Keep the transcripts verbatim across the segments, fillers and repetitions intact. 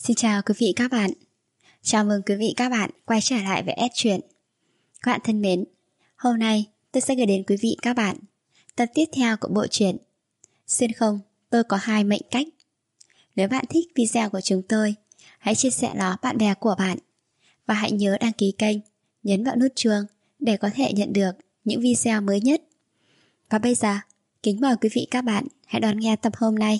Xin chào quý vị các bạn. Chào mừng quý vị các bạn quay trở lại với S Truyện. Các bạn thân mến, hôm nay tôi sẽ gửi đến quý vị các bạn tập tiếp theo của bộ truyện Xuyên không, tôi có hai mệnh cách. Nếu bạn thích video của chúng tôi, hãy chia sẻ nó bạn bè của bạn và hãy nhớ đăng ký kênh, nhấn vào nút chuông để có thể nhận được những video mới nhất. Và bây giờ, kính mời quý vị các bạn hãy đón nghe tập hôm nay.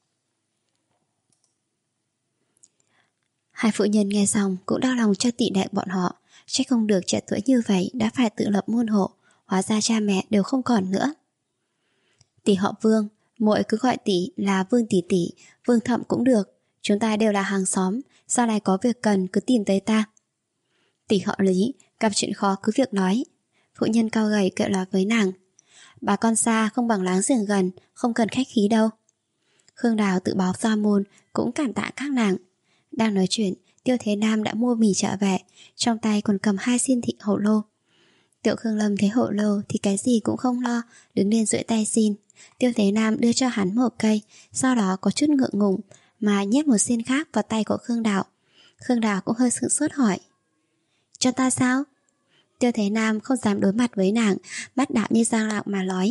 Hai phụ nhân nghe xong cũng đau lòng cho tỷ đệ bọn họ. Trách không được trẻ tuổi như vậy đã phải tự lập môn hộ, hóa ra cha mẹ đều không còn nữa. Tỷ họ Vương, muội cứ gọi tỷ là Vương tỷ tỷ, Vương thẩm cũng được. Chúng ta đều là hàng xóm, sau này có việc cần cứ tìm tới ta. Tỷ họ Lý, gặp chuyện khó cứ việc nói. Phụ nhân cao gầy kêu nói với nàng: bà con xa không bằng láng giềng gần, không cần khách khí đâu. Khương Đào tự báo ra môn cũng cảm tạ các nàng. Đang nói chuyện, Tiêu Thế Nam đã mua mì trở về, trong tay còn cầm hai xiên thị hổ lô. Tiểu Khương Lâm thấy hổ lô thì cái gì cũng không lo, đứng lên duỗi tay xin. Tiêu Thế Nam đưa cho hắn một cây, sau đó có chút ngượng ngùng mà nhét một xiên khác vào tay của Khương Đào. Khương Đào cũng hơi sửng sốt hỏi: cho ta sao? Tiêu Thế Nam không dám đối mặt với nàng, bắt đạo như giang lạc mà nói: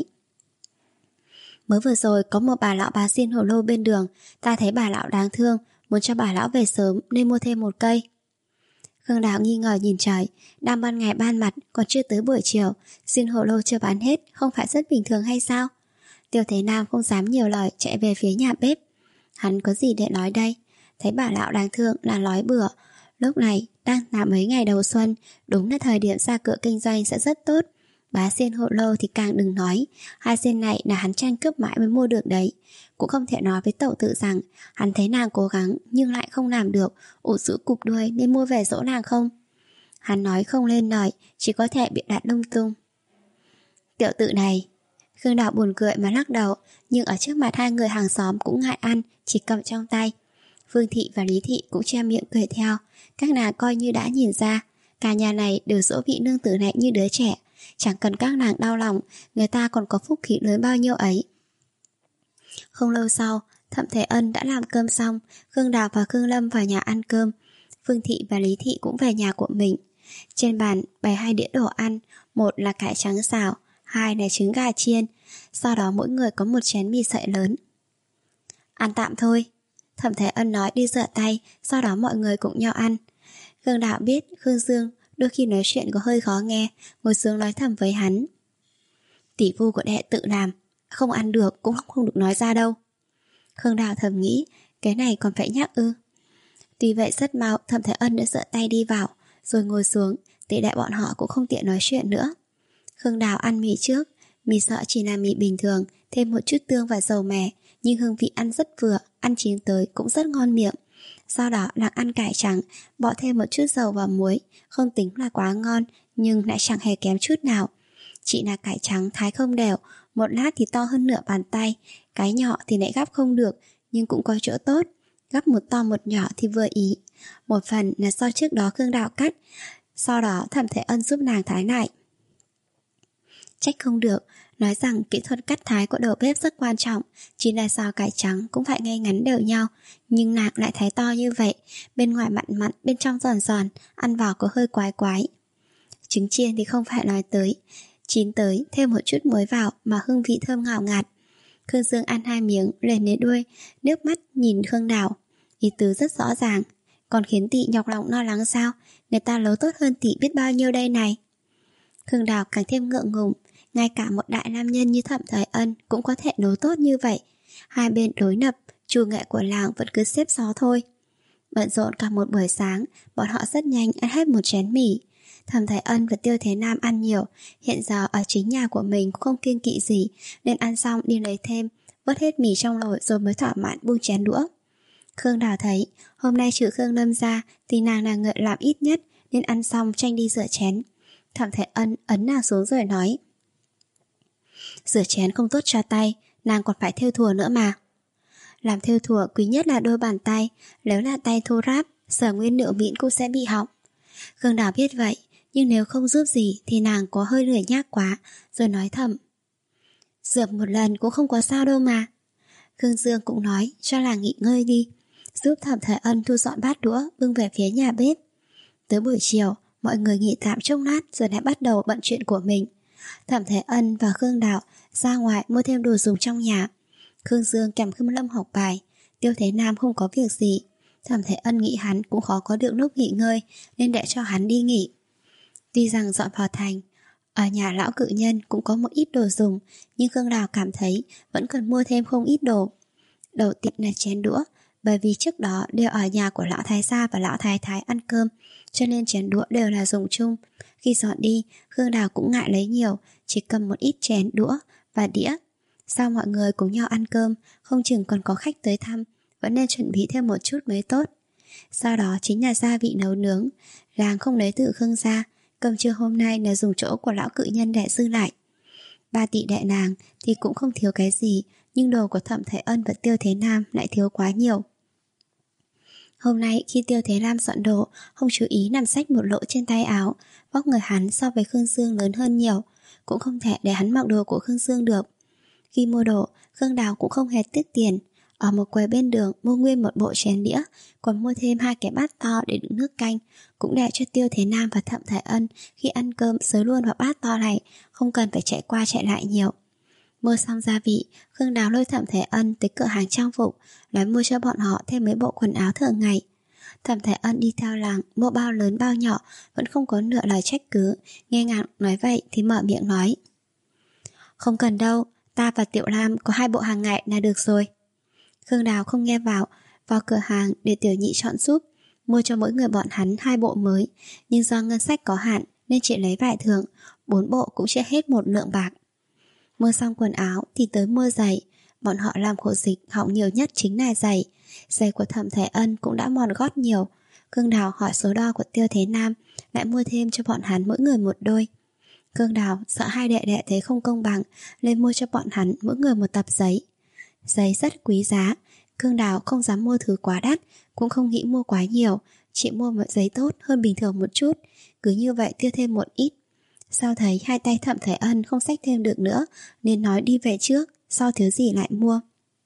mới vừa rồi có một bà lão bán xiên hổ lô bên đường, ta thấy bà lão đáng thương, muốn cho bà lão về sớm nên mua thêm một cây. Khương Đào nghi ngờ nhìn trời, đang ban ngày ban mặt còn chưa tới buổi chiều, xiên hổ lô chưa bán hết, không phải rất bình thường hay sao? Tiêu Thế Nam không dám nhiều lời, chạy về phía nhà bếp. Hắn có gì để nói đây? Thấy bà lão đáng thương là nói bừa. Lúc này đang là mấy ngày đầu xuân, đúng là thời điểm ra cửa kinh doanh sẽ rất tốt. Bá xiên hổ lô thì càng đừng nói, hai xiên này là hắn tranh cướp mãi mới mua được đấy. Cũng không thể nói với tẩu tự rằng hắn thấy nàng cố gắng nhưng lại không làm được, ủ rũ cụp đuôi nên mua về dỗ nàng không. Hắn nói không lên lời, chỉ có thể bị đặt lung tung. Tiểu tự này. Khương Đào buồn cười mà lắc đầu, nhưng ở trước mặt hai người hàng xóm cũng ngại ăn, chỉ cầm trong tay. Phương Thị và Lý Thị cũng che miệng cười theo. Các nàng coi như đã nhìn ra, cả nhà này đều dỗ vị nương tử này như đứa trẻ. Chẳng cần các nàng đau lòng, người ta còn có phúc khí lớn bao nhiêu ấy. Không lâu sau, Thẩm Thế Ân đã làm cơm xong, Khương Đào và Khương Lâm vào nhà ăn cơm. Phương Thị và Lý Thị cũng về nhà của mình. Trên bàn bày hai đĩa đồ ăn, một là cải trắng xào, hai là trứng gà chiên. Sau đó mỗi người có một chén mì sợi lớn. Ăn tạm thôi, Thẩm Thế Ân nói đi rửa tay, sau đó mọi người cùng nhau ăn. Khương Đào biết Khương Dương đôi khi nói chuyện có hơi khó nghe, ngồi xuống nói thầm với hắn: tỷ phu của đệ tự làm, không ăn được cũng không được nói ra đâu. Khương Đào thầm nghĩ, cái này còn phải nhắc ư? Tuy vậy rất mau Thẩm Thế Ân đã giơ tay đi vào, rồi ngồi xuống, tỷ đệ bọn họ cũng không tiện nói chuyện nữa. Khương Đào ăn mì trước, mì sợi chỉ là mì bình thường, thêm một chút tương và dầu mè, nhưng hương vị ăn rất vừa, ăn chín tới cũng rất ngon miệng. Sau đó là ăn cải trắng, bỏ thêm một chút dầu và muối, không tính là quá ngon, nhưng lại chẳng hề kém chút nào. Chỉ là cải trắng thái không đều, một lát thì to hơn nửa bàn tay, cái nhỏ thì lại gắp không được, nhưng cũng có chỗ tốt. Gắp một to một nhỏ thì vừa ý. Một phần là do trước đó Khương Đào cắt, sau đó Thẩm Thế Ân giúp nàng thái lại. Trách không được, nói rằng kỹ thuật cắt thái của đầu bếp rất quan trọng, chỉ là sao cải trắng cũng phải ngay ngắn đều nhau, nhưng nàng lại thái to như vậy, bên ngoài mặn mặn, bên trong giòn giòn, ăn vào có hơi quái quái. Trứng chiên thì không phải nói tới, chín tới thêm một chút muối vào mà hương vị thơm ngào ngạt. Khương Dương ăn hai miếng lên đến đuôi, nước mắt nhìn Khương Đào, ý tứ rất rõ ràng. Còn khiến tỷ nhọc lòng lo lắng sao? Người ta nấu tốt hơn tỷ biết bao nhiêu đây này. Khương Đào càng thêm ngượng ngùng, ngay cả một đại nam nhân như Thẩm Thế Ân cũng có thể nấu tốt như vậy. Hai bên đối lập, chủ nghệ của làng vẫn cứ xếp xó thôi. Bận rộn cả một buổi sáng, bọn họ rất nhanh ăn hết một chén mì. Thẩm Thế Ân và Tiêu Thế Nam ăn nhiều, hiện giờ ở chính nhà của mình cũng không kiêng kỵ gì, nên ăn xong đi lấy thêm, vớt hết mì trong nồi rồi mới thỏa mãn buông chén đũa. Khương Đào thấy hôm nay trừ Khương Lâm ra thì nàng là người làm ít nhất, nên ăn xong tranh đi rửa chén. Thẩm Thế Ân ấn nàng xuống rồi nói: rửa chén không tốt cho tay, nàng còn phải thêu thùa nữa mà. Làm thêu thùa quý nhất là đôi bàn tay, nếu là tay thô ráp, sở nguyên liệu mịn cũng sẽ bị hỏng. Khương Đào biết vậy, nhưng nếu không giúp gì thì nàng có hơi lười nhác quá, rồi nói thầm: rửa một lần cũng không có sao đâu mà. Khương Dương cũng nói cho nàng nghỉ ngơi đi. giúp Thẩm Thái Ân thu dọn bát đũa bưng về phía nhà bếp. Tới buổi chiều, mọi người nghỉ tạm chốc lát rồi lại bắt đầu bận chuyện của mình. Thẩm Thái Ân và Khương Đạo ra ngoài mua thêm đồ dùng trong nhà. Khương Dương kèm Khương Lâm học bài, Tiêu Thế Nam không có việc gì. Thẩm Thái Ân nghĩ hắn cũng khó có được lúc nghỉ ngơi nên để cho hắn đi nghỉ. Tuy rằng dọn vào thành, ở nhà lão cự nhân cũng có một ít đồ dùng, nhưng Khương Đào cảm thấy vẫn cần mua thêm không ít đồ. Đầu tiên là chén đũa, bởi vì trước đó đều ở nhà của lão thái gia và lão thái thái ăn cơm, cho nên chén đũa đều là dùng chung. Khi dọn đi, Khương Đào cũng ngại lấy nhiều, chỉ cầm một ít chén đũa và đĩa. Sau mọi người cùng nhau ăn cơm, không chừng còn có khách tới thăm, vẫn nên chuẩn bị thêm một chút mới tốt. Sau đó chính là gia vị nấu nướng, gàng không lấy từ Khương gia, cơm trưa hôm nay là dùng chỗ của lão cự nhân để dư lại. Ba tỷ đệ nàng thì cũng không thiếu cái gì, nhưng đồ của Thẩm Thái Ân và Tiêu Thế Nam lại thiếu quá nhiều. Hôm nay khi Tiêu Thế Nam dọn đồ, không chú ý nằm xách một lỗ trên tay áo. Vóc người hắn so với Khương Dương lớn hơn nhiều, cũng không thể để hắn mặc đồ của Khương Dương được. Khi mua đồ, Khương Đào cũng không hề tiếc tiền. Ở một quầy bên đường mua nguyên một bộ chén đĩa, còn mua thêm hai cái bát to để đựng nước canh, cũng để cho Tiêu Thế Nam và Thẩm Thái Ân khi ăn cơm xới luôn vào bát to này, không cần phải chạy qua chạy lại nhiều. Mua xong gia vị, Khương Đào lôi Thẩm Thái Ân tới cửa hàng trang phục, nói mua cho bọn họ thêm mấy bộ quần áo thường ngày. Thẩm Thái Ân đi theo làng, mua bao lớn bao nhỏ, vẫn không có nửa lời trách cứ. Nghe ngạn nói vậy thì mở miệng nói: "Không cần đâu, ta và Tiểu Lam có hai bộ hàng ngày là được rồi." Khương Đào không nghe vào, vào cửa hàng để Tiểu Nhị chọn giúp, mua cho mỗi người bọn hắn hai bộ mới, nhưng do ngân sách có hạn nên chỉ lấy vải thường, bốn bộ cũng chưa hết một lượng bạc. Mua xong quần áo thì tới mua giày. Bọn họ làm khổ dịch hỏng nhiều nhất chính là giày. Giày của Thẩm Thái Ân cũng đã mòn gót nhiều. Khương Đào hỏi số đo của Tiêu Thế Nam, lại mua thêm cho bọn hắn mỗi người một đôi. Khương Đào sợ hai đệ đệ thấy không công bằng nên mua cho bọn hắn mỗi người một tập giấy. Giấy rất quý giá, Khương Đào không dám mua thứ quá đắt, cũng không nghĩ mua quá nhiều, chỉ mua một giấy tốt hơn bình thường một chút, cứ như vậy tiêu thêm một ít. Sau thấy hai tay Thẩm Thái Ân không xách thêm được nữa nên nói đi về trước, sau thiếu gì lại mua.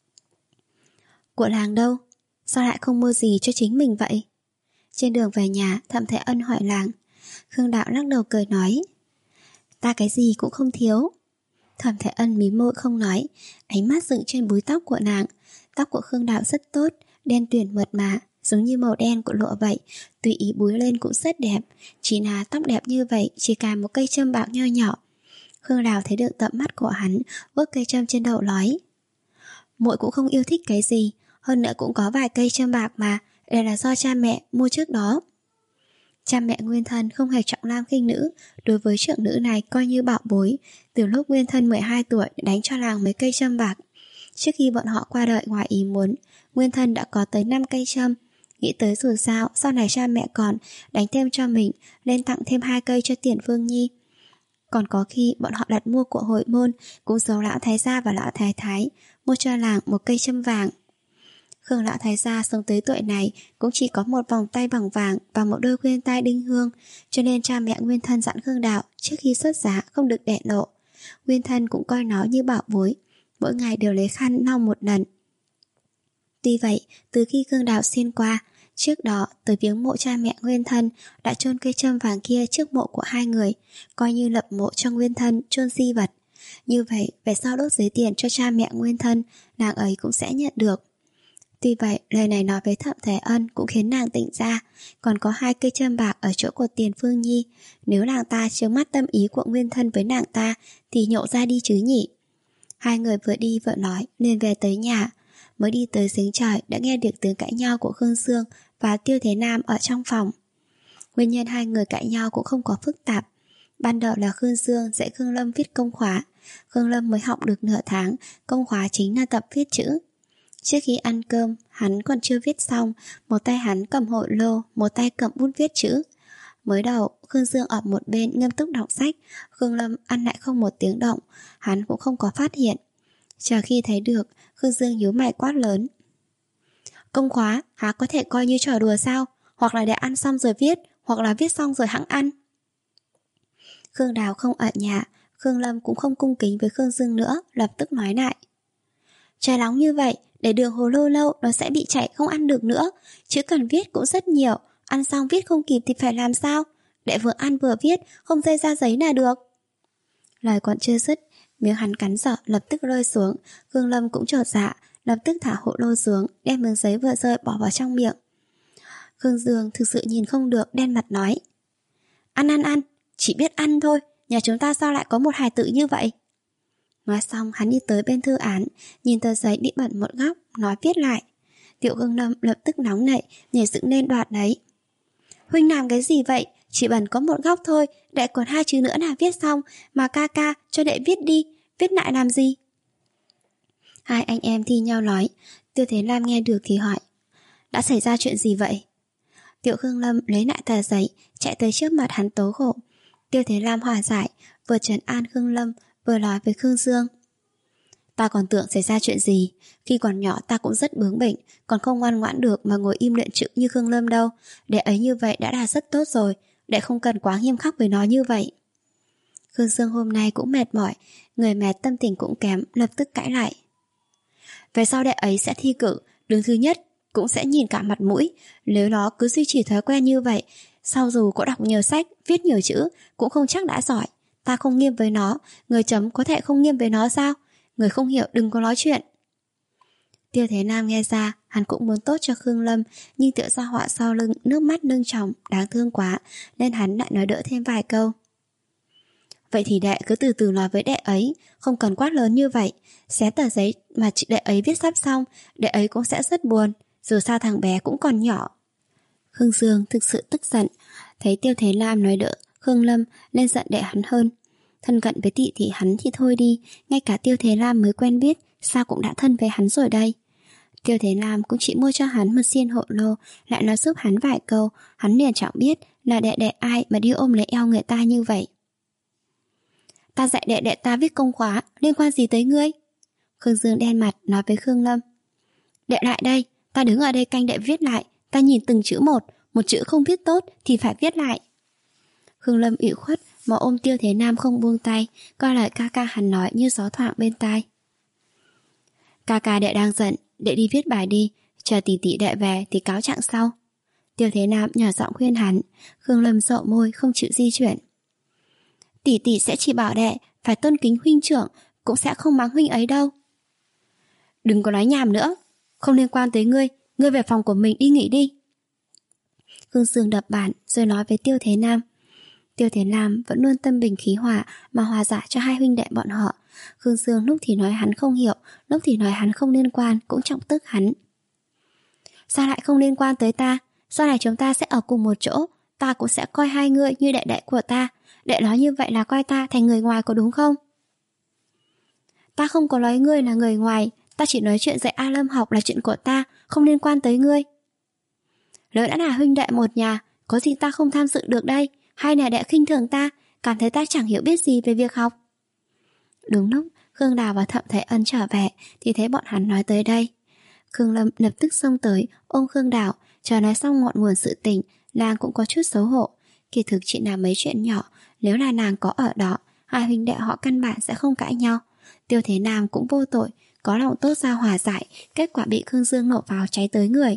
Của làng đâu? Sao lại không mua gì cho chính mình vậy? Trên đường về nhà, Thẩm Thái Ân hỏi làng. Khương Đạo lắc đầu cười nói: "Ta cái gì cũng không thiếu." Thẩm Thái Ân mím môi không nói, ánh mắt dựng trên búi tóc của nàng. Tóc của Khương Đạo rất tốt, đen tuyền mượt mà, giống như màu đen của lụa vậy, tùy ý búi lên cũng rất đẹp. Chỉ là tóc đẹp như vậy chỉ cài một cây châm bạc nho nhỏ. Khương Đào thấy được tận mắt của hắn, vuốt cây châm trên đầu nói: "Muội cũng không yêu thích cái gì, hơn nữa cũng có vài cây châm bạc mà, đây là do cha mẹ mua trước đó." Cha mẹ Nguyên Thân không hề trọng nam khinh nữ, đối với trưởng nữ này coi như bảo bối. Từ lúc Nguyên Thân mười hai tuổi đánh cho làng mấy cây châm bạc. Trước khi bọn họ qua đời ngoài ý muốn, Nguyên Thân đã có tới năm cây châm. Nghĩ tới dù sao, sau này cha mẹ còn đánh thêm cho mình, nên tặng thêm hai cây cho Tiền Phương Nhi. Còn có khi bọn họ đặt mua của hội môn, cũng giấu lão thái gia và lão thái thái, mua cho làng một cây châm vàng. Khương lão thái gia sống tới tuổi này cũng chỉ có một vòng tay bằng vàng và một đôi khuyên tai đinh hương, cho nên cha mẹ Nguyên Thân dặn Khương Đạo trước khi xuất giá không được để lộ. Nguyên Thân cũng coi nó như bảo bối, mỗi ngày đều lấy khăn lau một lần. Tuy vậy, từ khi Khương Đạo xuyên qua, trước đó tới viếng mộ cha mẹ Nguyên Thân đã chôn cây châm vàng kia trước mộ của hai người, coi như lập mộ cho Nguyên Thân chôn di vật. Như vậy, về sau đốt giấy tiền cho cha mẹ Nguyên Thân, nàng ấy cũng sẽ nhận được. Tuy vậy, lời này nói với Thẩm Thái Ân cũng khiến nàng tỉnh ra, còn có hai cây châm bạc ở chỗ của Tiền Phương Nhi, nếu nàng ta chướng mắt tâm ý của Nguyên Thân với nàng ta thì nhộ ra đi chứ nhỉ. Hai người vừa đi vừa nói nên về tới nhà. Mới đi tới giếng trời đã nghe được tiếng cãi nhau của Khương Dương và Tiêu Thế Nam ở trong phòng. Nguyên nhân hai người cãi nhau cũng không có phức tạp. Ban đầu là Khương Dương dạy Khương Lâm viết công khóa. Khương Lâm mới học được nửa tháng, công khóa chính là tập viết chữ. Trước khi ăn cơm, hắn còn chưa viết xong, một tay hắn cầm hội lô, một tay cầm bút viết chữ. Mới đầu, Khương Dương ở một bên nghiêm túc đọc sách, Khương Lâm ăn lại không một tiếng động, hắn cũng không có phát hiện. Chờ khi thấy được, Khương Dương nhíu mày quát lớn: "Công khóa, há có thể coi như trò đùa sao? Hoặc là để ăn xong rồi viết, hoặc là viết xong rồi hẵng ăn." Khương Đào không ở nhà, Khương Lâm cũng không cung kính với Khương Dương nữa, lập tức nói lại: "Trời nóng như vậy, Để đường hồ lô lâu nó sẽ bị chảy không ăn được nữa. Chữ cần viết cũng rất nhiều, ăn xong viết không kịp thì phải làm sao? Đệ vừa ăn vừa viết, không rơi ra giấy là được. Lời còn chưa dứt, miếng hắn cắn dở lập tức rơi xuống. Khương Lâm cũng chột dạ, lập tức thả hộ lô xuống, đem miếng giấy vừa rơi bỏ vào trong miệng. Khương Dương thực sự nhìn không được, đen mặt nói: Ăn ăn ăn, chỉ biết ăn thôi. Nhà chúng ta sao lại có một hài tử như vậy? Nói xong hắn đi tới bên thư án, nhìn tờ giấy bị bẩn một góc, nói viết lại. Tiểu Khương Lâm lập tức nóng nảy, nhảy dựng lên đoạt đấy. Huynh làm cái gì vậy? Chỉ bẩn có một góc thôi, đệ còn hai chữ nữa là viết xong, mà ca ca cho đệ viết đi, viết lại làm gì? Hai anh em thi nhau nói. Tiêu Thế Lam nghe được thì hỏi: Đã xảy ra chuyện gì vậy? Tiểu Khương Lâm lấy lại tờ giấy, chạy tới trước mặt hắn tố khổ. Tiêu Thế Lam hòa giải, vừa trấn an Khương Lâm, vừa nói với Khương Dương: Ta còn tưởng xảy ra chuyện gì. Khi còn nhỏ ta cũng rất bướng bỉnh, còn không ngoan ngoãn được mà ngồi im luyện chữ như Khương Lâm đâu. Đệ ấy như vậy đã là rất tốt rồi, đệ không cần quá nghiêm khắc với nó như vậy. Khương Dương hôm nay cũng mệt mỏi, người mệt tâm tình cũng kém, lập tức cãi lại. Về sau đệ ấy sẽ thi cử, đứng thứ nhất, cũng sẽ nhìn cả mặt mũi. Nếu nó cứ duy trì thói quen như vậy, sau dù có đọc nhiều sách, viết nhiều chữ, cũng không chắc đã giỏi. Ta không nghiêm với nó, người chấm có thể không nghiêm với nó sao? Người không hiểu đừng có nói chuyện. Tiêu Thế Nam nghe ra, hắn cũng muốn tốt cho Khương Lâm, nhưng tựa ra họa sau lưng, nước mắt nâng tròng, đáng thương quá, nên hắn lại nói đỡ thêm vài câu. Vậy thì đệ cứ từ từ nói với đệ ấy, không cần quát lớn như vậy. Xé tờ giấy mà chị đệ ấy viết sắp xong, đệ ấy cũng sẽ rất buồn, dù sao thằng bé cũng còn nhỏ. Khương Dương thực sự tức giận, thấy Tiêu Thế Lam nói đỡ Khương Lâm nên giận đệ hắn hơn. Thân cận với tỷ tỷ hắn thì thôi đi, ngay cả Tiêu Thế Lam mới quen biết, sao cũng đã thân với hắn rồi đây. Tiêu Thế Lam cũng chỉ mua cho hắn một xiên hộ lô, lại nói giúp hắn vài câu, hắn liền chẳng biết là đệ đệ ai mà đi ôm lấy eo người ta như vậy. Ta dạy đệ đệ ta viết công khóa, liên quan gì tới ngươi? Khương Dương đen mặt nói với Khương Lâm. Đệ lại đây, ta đứng ở đây canh đệ viết lại, ta nhìn từng chữ một, một chữ không viết tốt thì phải viết lại. Khương Lâm ủy khuất mà ôm Tiêu Thế Nam không buông tay, coi lời ca ca hắn nói như gió thoảng bên tai. Ca ca đệ đang giận, đệ đi viết bài đi, chờ tỷ tỷ đệ về thì cáo trạng sau. Tiêu Thế Nam nhỏ giọng khuyên hắn. Khương Lâm rộ môi không chịu di chuyển. Tỷ tỷ sẽ chỉ bảo đệ phải tôn kính huynh trưởng, cũng sẽ không mắng huynh ấy đâu. Đừng có nói nhảm nữa, không liên quan tới ngươi, ngươi về phòng của mình đi nghỉ đi. Khương Dương đập bàn rồi nói với Tiêu Thế Nam. Tiêu Thế Nam vẫn luôn tâm bình khí hòa mà hòa giải cho hai huynh đệ bọn họ. Khương Dương lúc thì nói hắn không hiểu, lúc thì nói hắn không liên quan, cũng trọng tức hắn. Sao lại không liên quan tới ta? Sau này chúng ta sẽ ở cùng một chỗ, ta cũng sẽ coi hai ngươi như đệ đệ của ta. Đệ nói như vậy là coi ta thành người ngoài có đúng không? Ta không có nói ngươi là người ngoài, ta chỉ nói chuyện dạy A Lâm học là chuyện của ta, không liên quan tới ngươi. Nếu đã là huynh đệ một nhà, có gì ta không tham dự được đây? Hay là đệ khinh thường ta, cảm thấy ta chẳng hiểu biết gì về việc học? Đúng lúc Khương Đào và Thẩm Thái Ân trở về thì thấy bọn hắn nói tới đây. Khương Lâm lập tức xông tới ôm Khương Đào, chờ nói xong ngọn nguồn sự tình, nàng cũng có chút xấu hổ. Kỳ thực chỉ là mấy chuyện nhỏ, nếu là nàng có ở đó, hai huynh đệ họ căn bản sẽ không cãi nhau. Tiêu Thế Nam cũng vô tội, có lòng tốt ra hòa giải, kết quả bị Khương Dương nổ vào cháy tới người.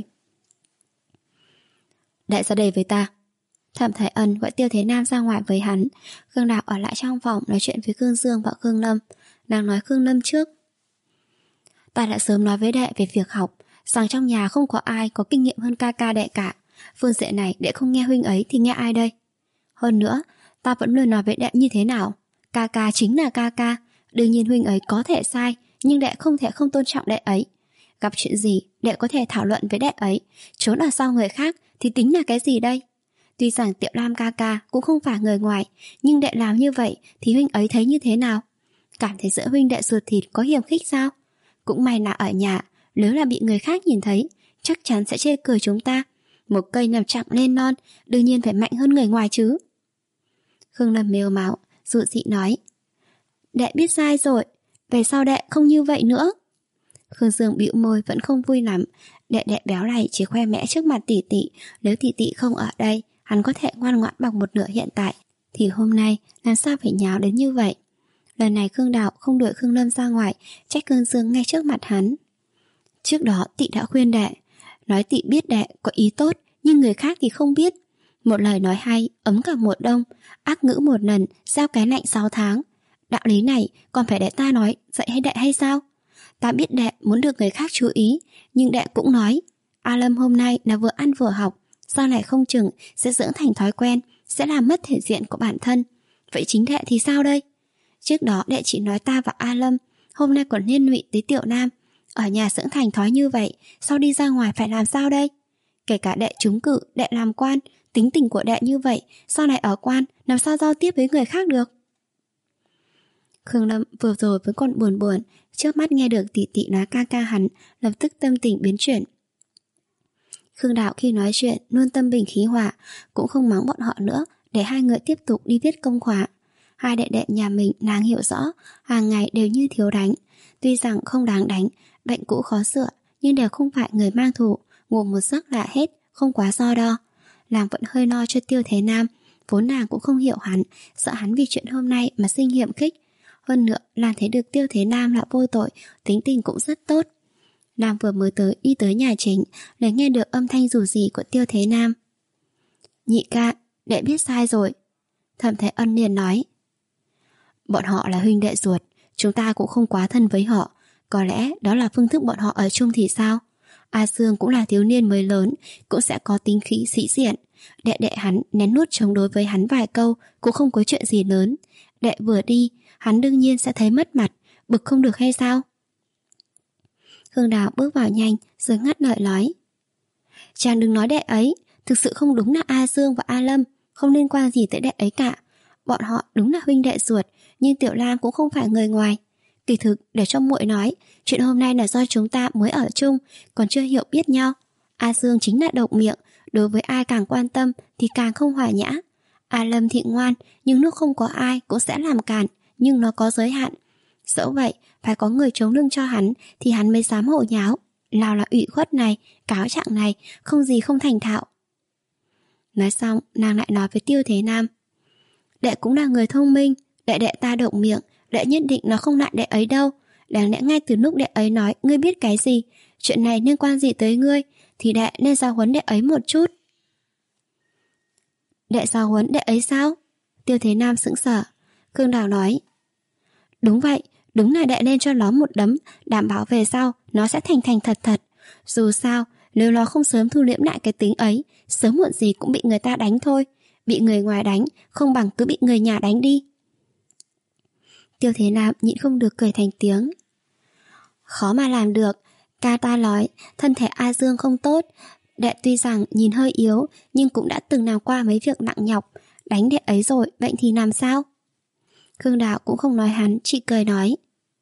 Đệ ra đây với ta. Thẩm Thái Ân gọi Tiêu Thế Nam ra ngoài với hắn. Khương Đào ở lại trong phòng nói chuyện với Khương Dương và Khương Lâm. Nàng nói Khương Lâm trước. Ta đã sớm nói với đệ về việc học, rằng trong nhà không có ai có kinh nghiệm hơn ca ca đệ cả. Phương diện này đệ không nghe huynh ấy thì nghe ai đây? Hơn nữa, ta vẫn luôn nói với đệ như thế nào? Ca ca chính là ca ca. Đương nhiên huynh ấy có thể sai, nhưng đệ không thể không tôn trọng đệ ấy. Gặp chuyện gì, đệ có thể thảo luận với đệ ấy. Trốn ở sau người khác thì tính là cái gì đây? Tuy rằng Tiểu Lam ca ca cũng không phải người ngoài, nhưng đệ làm như vậy thì huynh ấy thấy như thế nào? Cảm thấy giữa huynh đệ ruột thịt có hiềm khích sao? Cũng may là ở nhà, nếu là bị người khác nhìn thấy, chắc chắn sẽ chê cười chúng ta. Một cây nằm chặng lên non, đương nhiên phải mạnh hơn người ngoài chứ. Khương Lâm mếu máu, dụ dị nói. Đệ biết sai rồi, về sau đệ không như vậy nữa. Khương Dương bĩu môi vẫn không vui lắm. Đệ đệ béo này chỉ khoe mẽ trước mặt tỷ tỷ. Nếu tỷ tỷ không ở đây, hắn có thể ngoan ngoãn bằng một nửa hiện tại, thì hôm nay làm sao phải nháo đến như vậy. Lần này Khương Đạo không đuổi Khương Lâm ra ngoài, trách Khương Dương ngay trước mặt hắn. Trước đó Tị đã khuyên đệ, nói Tị biết đệ có ý tốt, nhưng người khác thì không biết. Một lời nói hay, ấm cả một đông, ác ngữ một lần, giao cái lạnh sáu tháng. Đạo lý này còn phải đệ ta nói, dạy hay đệ hay sao? Ta biết đệ muốn được người khác chú ý, nhưng đệ cũng nói, A Lâm hôm nay là vừa ăn vừa học, sau này không chừng sẽ dưỡng thành thói quen, sẽ làm mất thể diện của bản thân. Vậy chính đệ thì sao đây? Trước đó đệ chỉ nói ta và A Lâm, hôm nay còn liên lụy tới Tiểu Nam. Ở nhà dưỡng thành thói như vậy, sau đi ra ngoài phải làm sao đây? Kể cả đệ trúng cử, đệ làm quan, tính tình của đệ như vậy, sau này ở quan làm sao giao tiếp với người khác được? Khương Lâm vừa rồi vẫn còn buồn buồn, trước mắt nghe được Tỷ Tỷ nói ca ca hắn, lập tức tâm tình biến chuyển. Khương Đạo khi nói chuyện luôn tâm bình khí hòa, cũng không mắng bọn họ nữa, để hai người tiếp tục đi viết công khóa. Hai đệ đệ nhà mình nàng hiểu rõ, hàng ngày đều như thiếu đánh. Tuy rằng không đáng đánh, bệnh cũ khó sửa, nhưng đều không phải người mang thù, ngủ một giấc là hết, không quá so đo. Nàng vẫn hơi lo cho Tiêu Thế Nam, vốn nàng cũng không hiểu hắn, sợ hắn vì chuyện hôm nay mà sinh hiểm khích. Hơn nữa, nàng thấy được Tiêu Thế Nam là vô tội, tính tình cũng rất tốt. Nàng vừa mới tới đi tới nhà chính, liền nghe được âm thanh rủ rỉ của Tiêu Thế Nam. Nhị ca, đệ biết sai rồi. Thẩm Thế Ân liền nói, bọn họ là huynh đệ ruột, chúng ta cũng không quá thân với họ. Có lẽ đó là phương thức bọn họ ở chung thì sao? A Sương cũng là thiếu niên mới lớn, cũng sẽ có tính khí sĩ diện. Đệ đệ hắn nén nuốt chống đối với hắn vài câu, cũng không có chuyện gì lớn. Đệ vừa đi, hắn đương nhiên sẽ thấy mất mặt, bực không được hay sao? Khương Đào bước vào nhanh, rồi ngắt lời nói, chàng đừng nói đệ ấy, thực sự không đúng là A Sương và A Lâm, không liên quan gì tới đệ ấy cả. Bọn họ đúng là huynh đệ ruột, nhưng Tiểu Lam cũng không phải người ngoài. Kỳ thực, để cho muội nói, chuyện hôm nay là do chúng ta mới ở chung, còn chưa hiểu biết nhau. A Sương chính là độc miệng, đối với ai càng quan tâm thì càng không hòa nhã. A Lâm thì ngoan, nhưng lúc không có ai cũng sẽ làm cản, nhưng nó có giới hạn. Dẫu vậy, phải có người chống lưng cho hắn thì hắn mới dám hổ nháo. Nào là ủy khuất này, cáo trạng này, không gì không thành thạo. Nói xong, nàng lại nói với Tiêu Thế Nam, đệ cũng là người thông minh, đệ đệ ta động miệng, đệ nhất định nó không lại đệ ấy đâu. Đáng lẽ ngay từ lúc đệ ấy nói ngươi biết cái gì, chuyện này liên quan gì tới ngươi, thì đệ nên giáo huấn đệ ấy một chút. Đệ giáo huấn đệ ấy sao? Tiêu Thế Nam sững sờ. Khương Đào nói, đúng vậy, đúng là đệ nên cho nó một đấm, đảm bảo về sau nó sẽ thành thành thật thật. Dù sao, nếu nó không sớm thu liễm lại cái tính ấy, sớm muộn gì cũng bị người ta đánh thôi. Bị người ngoài đánh, không bằng cứ bị người nhà đánh đi. Tiêu Thế Nam nhịn không được cười thành tiếng. Khó mà làm được, ca ta nói, thân thể A Dương không tốt. Đệ tuy rằng nhìn hơi yếu, nhưng cũng đã từng làm qua mấy việc nặng nhọc. Đánh đệ ấy rồi, bệnh thì làm sao? Khương Đạo cũng không nói hắn, chỉ cười nói,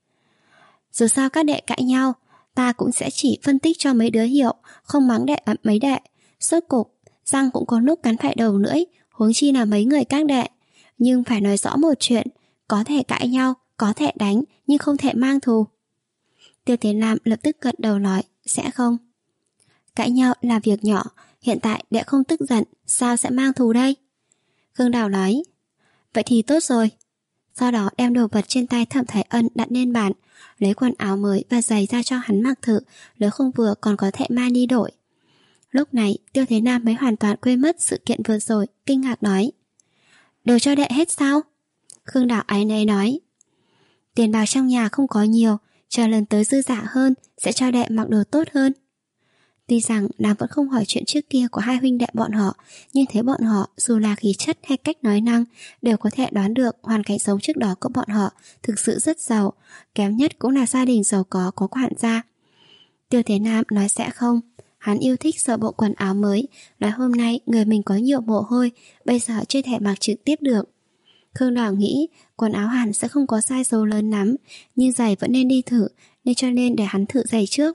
dù sao các đệ cãi nhau, ta cũng sẽ chỉ phân tích cho mấy đứa hiểu, không mắng đệ ấm mấy đệ. Sốt cục, răng cũng có lúc cắn phải đầu lưỡi, huống chi là mấy người các đệ. Nhưng phải nói rõ một chuyện, có thể cãi nhau, có thể đánh, nhưng không thể mang thù. Tiêu Thế Nam lập tức gật đầu nói, sẽ không. Cãi nhau là việc nhỏ, hiện tại đệ không tức giận, sao sẽ mang thù đây? Khương Đào nói, vậy thì tốt rồi. Sau đó đem đồ vật trên tay Thẩm Thái Ân đặt lên bàn, lấy quần áo mới và giày ra cho hắn mặc thử, nếu không vừa còn có thể mang đi đổi. Lúc này Tiêu Thế Nam mới hoàn toàn quên mất sự kiện vừa rồi, kinh ngạc nói, đều cho đệ hết sao? Khương Đào áy náy nói, tiền bạc trong nhà không có nhiều, chờ lần tới dư dả hơn sẽ cho đệ mặc đồ tốt hơn. Tuy rằng nàng vẫn không hỏi chuyện trước kia của hai huynh đệ bọn họ, nhưng thấy bọn họ dù là khí chất hay cách nói năng đều có thể đoán được hoàn cảnh sống trước đó của bọn họ thực sự rất giàu, kém nhất cũng là gia đình giàu có có quản gia. Tiêu Thế Nam nói sẽ không. Hắn yêu thích sợ bộ quần áo mới, nói hôm nay người mình có nhiều mồ hôi, bây giờ chưa thể mặc trực tiếp được. Khương Đào nghĩ quần áo hẳn sẽ không có size số lớn lắm, nhưng giày vẫn nên đi thử, nên cho nên để hắn thử giày trước.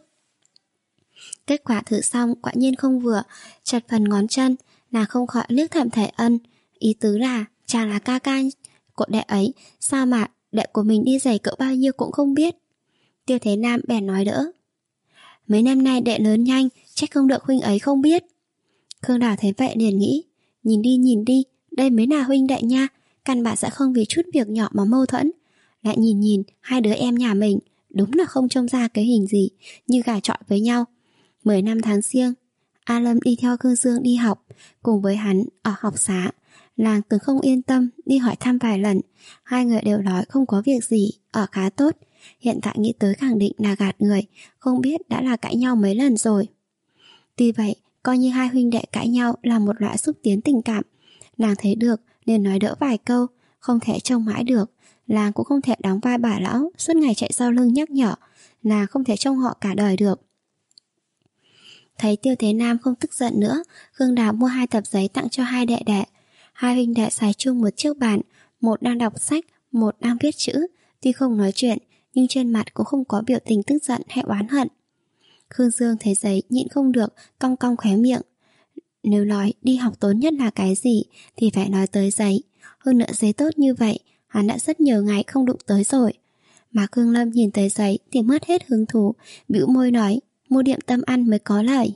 Kết quả thử xong quả nhiên không vừa, chật phần ngón chân, nàng không khỏi liếc Thẩm Thái Ân, ý tứ là chàng là ca ca của đệ ấy, sao mà đệ của mình đi giày cỡ bao nhiêu cũng không biết. Tiêu Thế Nam bèn nói đỡ, mấy năm nay đệ lớn nhanh, chắc không được huynh ấy không biết. Khương Đào thấy vậy liền nghĩ, nhìn đi nhìn đi, đây mới là huynh đệ nha, căn bản sẽ không vì chút việc nhỏ mà mâu thuẫn. Lại nhìn nhìn hai đứa em nhà mình, đúng là không trông ra cái hình gì, như gà chọi với nhau. Mười năm tháng Giêng, A Lâm đi theo Khương Dương đi học, cùng với hắn ở học xá. Nàng từng không yên tâm đi hỏi thăm vài lần, hai người đều nói không có việc gì, ở khá tốt. Hiện tại nghĩ tới khẳng định là gạt người, không biết đã là cãi nhau mấy lần rồi. Tuy vậy, coi như hai huynh đệ cãi nhau là một loại xúc tiến tình cảm. Nàng thấy được nên nói đỡ vài câu, không thể trông mãi được. Nàng cũng không thể đóng vai bà lão suốt ngày chạy sau lưng nhắc nhở, nàng không thể trông họ cả đời được. Thấy Tiêu Thế Nam không tức giận nữa, Khương Đào mua hai tập giấy tặng cho hai đệ đệ. Hai huynh đệ xài chung một chiếc bàn, một đang đọc sách, một đang viết chữ. Tuy không nói chuyện, nhưng trên mặt cũng không có biểu tình tức giận hay oán hận. Khương Dương thấy giấy nhịn không được, cong cong khóe miệng. Nếu nói đi học tốn nhất là cái gì thì phải nói tới giấy. Hơn nữa giấy tốt như vậy, hắn đã rất nhiều ngày không đụng tới rồi. Mà Khương Lâm nhìn tới giấy thì mất hết hứng thú, bĩu môi nói, mua điểm tâm ăn mới có lời.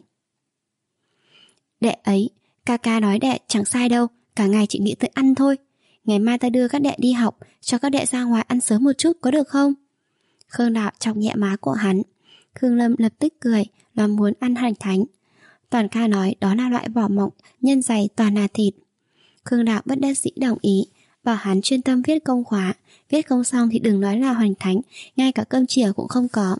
Đệ ấy, ca ca nói đệ chẳng sai đâu, cả ngày chỉ nghĩ tới ăn thôi. Ngày mai ta đưa các đệ đi học, cho các đệ ra ngoài ăn sớm một chút có được không? Khương Đạo chọc nhẹ má của hắn. Khương Lâm lập tức cười, là muốn ăn hành thánh. Toàn ca nói đó là loại vỏ mộng, nhân dày toàn là thịt. Khương Đạo bất đắc dĩ đồng ý, bảo hắn chuyên tâm viết công khóa. Viết không xong thì đừng nói là hoành thánh, ngay cả cơm chiều cũng không có.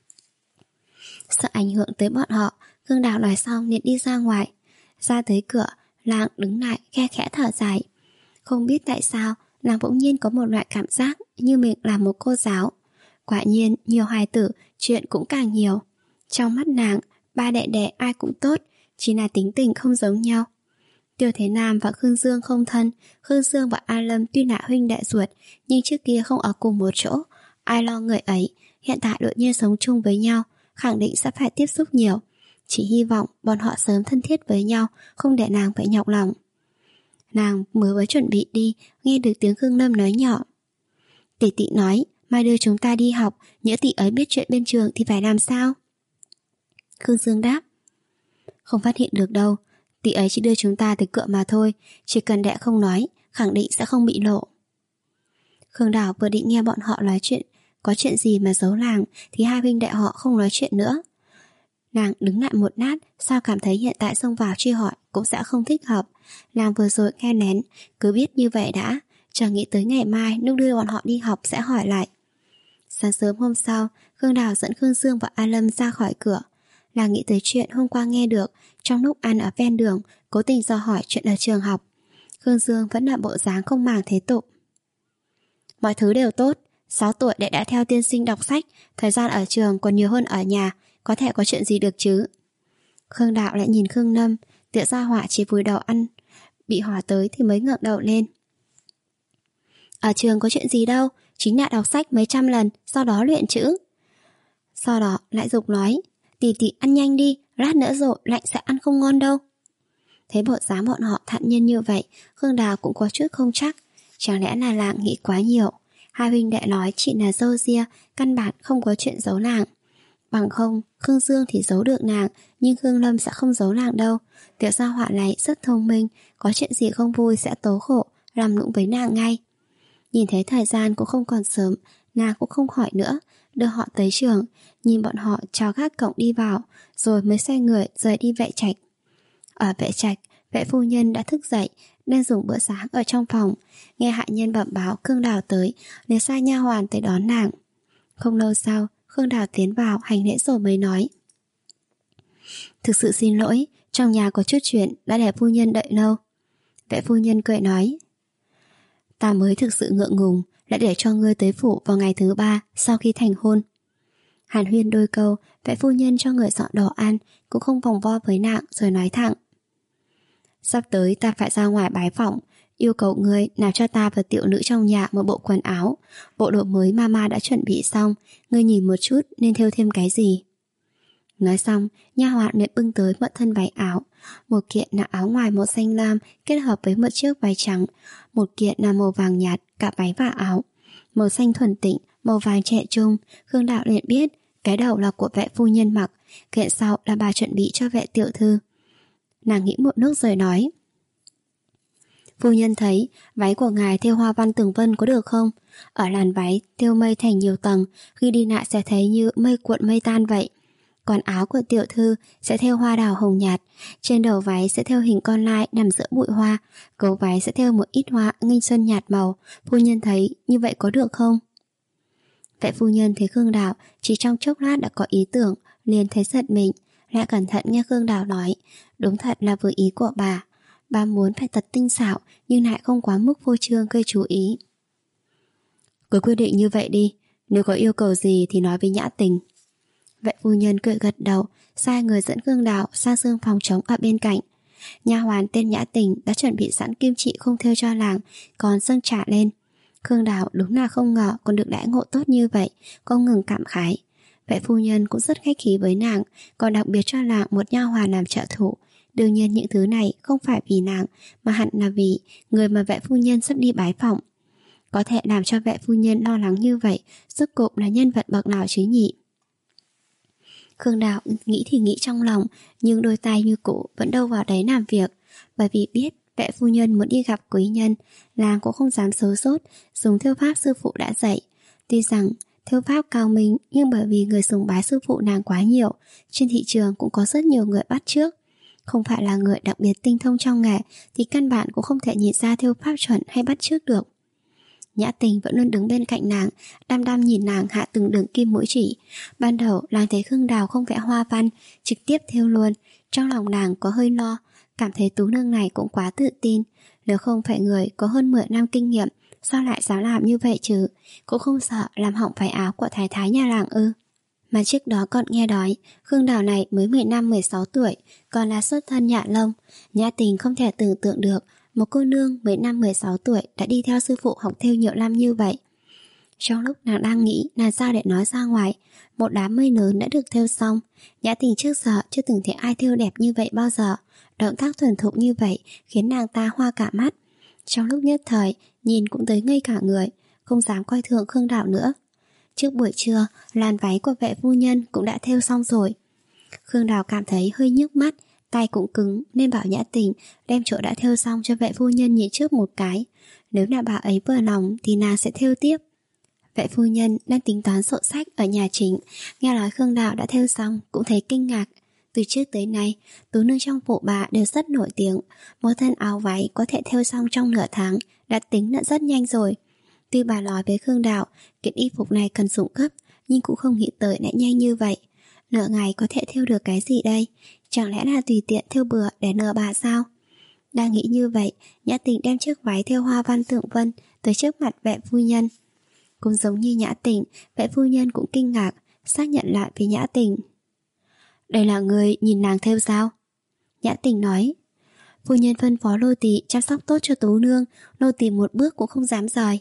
Sợ ảnh hưởng tới bọn họ, Khương Đạo nói xong liền đi ra ngoài. Ra tới cửa, nàng đứng lại khe khẽ thở dài. Không biết tại sao, nàng bỗng nhiên có một loại cảm giác như mình là một cô giáo. Quả nhiên, nhiều hài tử, chuyện cũng càng nhiều. Trong mắt nàng, ba đệ đệ ai cũng tốt, chỉ là tính tình không giống nhau. Tiêu Thế Nam và Khương Dương không thân. Khương Dương và A Lâm tuy là huynh đệ ruột, nhưng trước kia không ở cùng một chỗ. Ai lo người ấy, hiện tại đột nhiên sống chung với nhau, khẳng định sẽ phải tiếp xúc nhiều. Chỉ hy vọng bọn họ sớm thân thiết với nhau, không để nàng phải nhọc lòng. Nàng mới mới chuẩn bị đi, nghe được tiếng Khương Lâm nói nhỏ. Tỷ tỷ nói, mai đưa chúng ta đi học, nhỡ tỷ ấy biết chuyện bên trường thì phải làm sao? Khương Dương đáp, không phát hiện được đâu, tỷ ấy chỉ đưa chúng ta tới cửa mà thôi, chỉ cần đệ không nói, khẳng định sẽ không bị lộ. Khương Đào vừa định nghe bọn họ nói chuyện, có chuyện gì mà giấu làng, thì hai huynh đệ họ không nói chuyện nữa. Nàng đứng lại một lát, sao cảm thấy hiện tại xông vào truy hỏi cũng sẽ không thích hợp. Nàng vừa rồi nghe lén, cứ biết như vậy đã, chẳng nghĩ tới ngày mai lúc đưa bọn họ đi học sẽ hỏi lại. Sáng sớm hôm sau, Khương Đào dẫn Khương Dương và A Lâm ra khỏi cửa. Nàng nghĩ tới chuyện hôm qua nghe được trong lúc ăn ở ven đường, cố tình dò hỏi chuyện ở trường học. Khương Dương vẫn là bộ dáng không màng thế tục. Mọi thứ đều tốt, sáu tuổi đệ đã theo tiên sinh đọc sách, thời gian ở trường còn nhiều hơn ở nhà, có thể có chuyện gì được chứ? Khương Đạo lại nhìn Khương Lâm, Tiểu Gia Hỏa chỉ vùi đầu ăn, bị hỏi tới thì mới ngẩng đầu lên. Ở trường có chuyện gì đâu, chính là đọc sách mấy trăm lần, sau đó luyện chữ. Sau đó lại dục nói, tỷ tỷ ăn nhanh đi, lát nữa rồi lạnh sẽ ăn không ngon đâu. Thấy bộ dáng bọn họ thản nhiên như vậy, Khương Đào cũng có chút không chắc, chẳng lẽ là làng nghĩ quá nhiều. Hai huynh đệ nói chị là dâu ria, căn bản không có chuyện giấu nàng. Bằng không, Khương Dương thì giấu được nàng, nhưng Khương Lâm sẽ không giấu nàng đâu. Tiểu Gia Hỏa này rất thông minh, có chuyện gì không vui sẽ tố khổ, làm nũng với nàng ngay. Nhìn thấy thời gian cũng không còn sớm, nàng cũng không hỏi nữa, đưa họ tới trường, nhìn bọn họ chào gác cổng đi vào, rồi mới xoay người rời đi vệ trạch. Ở vệ trạch, vệ phu nhân đã thức dậy, đang dùng bữa sáng ở trong phòng, nghe hạ nhân bẩm báo Khương Đào tới, liền sai nha hoàn tới đón nàng. Không lâu sau, Khương Đào tiến vào hành lễ rồi mới nói, thực sự xin lỗi, trong nhà có chút chuyện đã để phu nhân đợi lâu. Vệ phu nhân cười nói, ta mới thực sự ngượng ngùng đã để cho ngươi tới phủ vào ngày thứ ba sau khi thành hôn. Hàn huyên đôi câu, vệ phu nhân cho người dọn đồ ăn, cũng không vòng vo với nàng rồi nói thẳng, sắp tới ta phải ra ngoài bái phỏng, yêu cầu ngươi làm cho ta và tiểu nữ trong nhà một bộ quần áo. Bộ đồ mới mama đã chuẩn bị xong, ngươi nhìn một chút nên thêu thêm cái gì. Nói xong, nha hoàn liền bưng tới một thân váy áo. Một kiện là áo ngoài màu xanh lam kết hợp với một chiếc váy trắng, một kiện là màu vàng nhạt cả váy và áo. Màu xanh thuần tịnh, màu vàng trẻ trung. Khương Đạo liền biết cái đầu là của vệ phu nhân mặc, kiện sau là bà chuẩn bị cho vệ tiểu thư. Nàng nghĩ một lúc rồi nói, Phu nhân thấy váy của ngài thêu hoa văn tường vân có được không? Ở làn váy thêu mây thành nhiều tầng, khi đi lại sẽ thấy như mây cuộn mây tan vậy. Còn áo của tiểu thư sẽ thêu hoa đào hồng nhạt, trên đầu váy sẽ thêu hình con lai nằm giữa bụi hoa, gấu váy sẽ thêu một ít hoa nghênh xuân nhạt màu. Phu nhân thấy như vậy có được không? Vệ phu nhân thấy Khương Đào chỉ trong chốc lát đã có ý tưởng, liền thấy giật mình, lại cẩn thận nghe Khương Đào nói, đúng thật là vừa ý của bà. Bà muốn phải thật tinh xảo nhưng lại không quá mức phô trương gây chú ý. Cứ quyết định như vậy đi, nếu có yêu cầu gì thì nói với Nhã Tình. Vệ phu nhân cười gật đầu, sai người dẫn Khương Đào sang xương phòng trống ở bên cạnh. Nha hoàn tên Nhã Tình đã chuẩn bị sẵn kim chỉ không thêu cho làng, còn dâng trả lên. Khương Đào đúng là không ngờ còn được đãi ngộ tốt như vậy, không ngừng cảm khái. Vệ phu nhân cũng rất khách khí với nàng, còn đặc biệt cho làng một nha hoàn làm trợ thủ. Đương nhiên những thứ này không phải vì nàng, mà hẳn là vì người mà vệ phu nhân sắp đi bái phỏng. Có thể làm cho vệ phu nhân lo lắng như vậy, rốt cuộc là nhân vật bậc nào chứ nhỉ? Khương Đào nghĩ thì nghĩ trong lòng, nhưng đôi tay như cũ vẫn đâu vào đấy làm việc. Bởi vì biết vệ phu nhân muốn đi gặp quý nhân, làng cũng không dám xấu sốt, dùng thêu pháp sư phụ đã dạy. Tuy rằng thêu pháp cao minh, nhưng bởi vì người sùng bái sư phụ nàng quá nhiều, trên thị trường cũng có rất nhiều người bắt chước. Không phải là người đặc biệt tinh thông trong nghề thì căn bản cũng không thể nhìn ra thêu pháp chuẩn hay bắt chước được. Nhã Tình vẫn luôn đứng bên cạnh nàng, đăm đăm nhìn nàng hạ từng đường kim mũi chỉ. Ban đầu nàng thấy Khương Đào không vẽ hoa văn, trực tiếp thêu luôn. Trong lòng nàng có hơi lo, cảm thấy tú nương này cũng quá tự tin. Nếu không phải người có hơn mười năm kinh nghiệm, sao lại dám làm như vậy chứ? Cũng không sợ làm hỏng váy áo của thái thái nhà làng ư? Mà trước đó còn nghe nói Khương Đào này mới mười lăm mười sáu tuổi, còn là xuất thân Nhạn Lông. Nhã Tình không thể tưởng tượng được một cô nương mười lăm mười sáu tuổi đã đi theo sư phụ học thêu nhiều năm như vậy. Trong lúc nàng đang nghĩ làm sao để nói ra ngoài, một đám mây lớn đã được thêu xong. Nhã Tình trước giờ chưa từng thấy ai thêu đẹp như vậy bao giờ. Động tác thuần thục như vậy khiến nàng ta hoa cả mắt. Trong lúc nhất thời nhìn cũng tới ngây cả người, không dám coi thường Khương Đào nữa. Trước buổi trưa, làn váy của vệ phu nhân cũng đã thêu xong rồi. Khương Đào cảm thấy hơi nhức mắt, tay cũng cứng, nên bảo Nhã Tình đem chỗ đã thêu xong cho vệ phu nhân nhìn trước một cái. Nếu là bà ấy vừa lòng thì nàng sẽ thêu tiếp. Vệ phu nhân đang tính toán sổ sách ở nhà chính, nghe nói Khương Đào đã thêu xong cũng thấy kinh ngạc. Từ trước tới nay, tú nương trong phủ bà đều rất nổi tiếng, một thân áo váy có thể thêu xong trong nửa tháng đã tính là rất nhanh rồi. Tuy bà nói với Khương Đào kiện y phục này cần dụng gấp, nhưng cũng không nghĩ tới lại nhanh như vậy. Nửa ngày có thể thêu được cái gì đây? Chẳng lẽ là tùy tiện thêu bừa để nợ bà sao? Đang nghĩ như vậy, Nhã Tình đem chiếc váy thêu hoa văn tượng vân tới trước mặt vệ phu nhân. Cũng giống như Nhã Tình, vệ phu nhân cũng kinh ngạc, xác nhận lại với Nhã Tình. Đây là người nhìn nàng thêu sao? Nhã Tình nói, phu nhân phân phó nô tỳ chăm sóc tốt cho tú nương, nô tỳ một bước cũng không dám rời.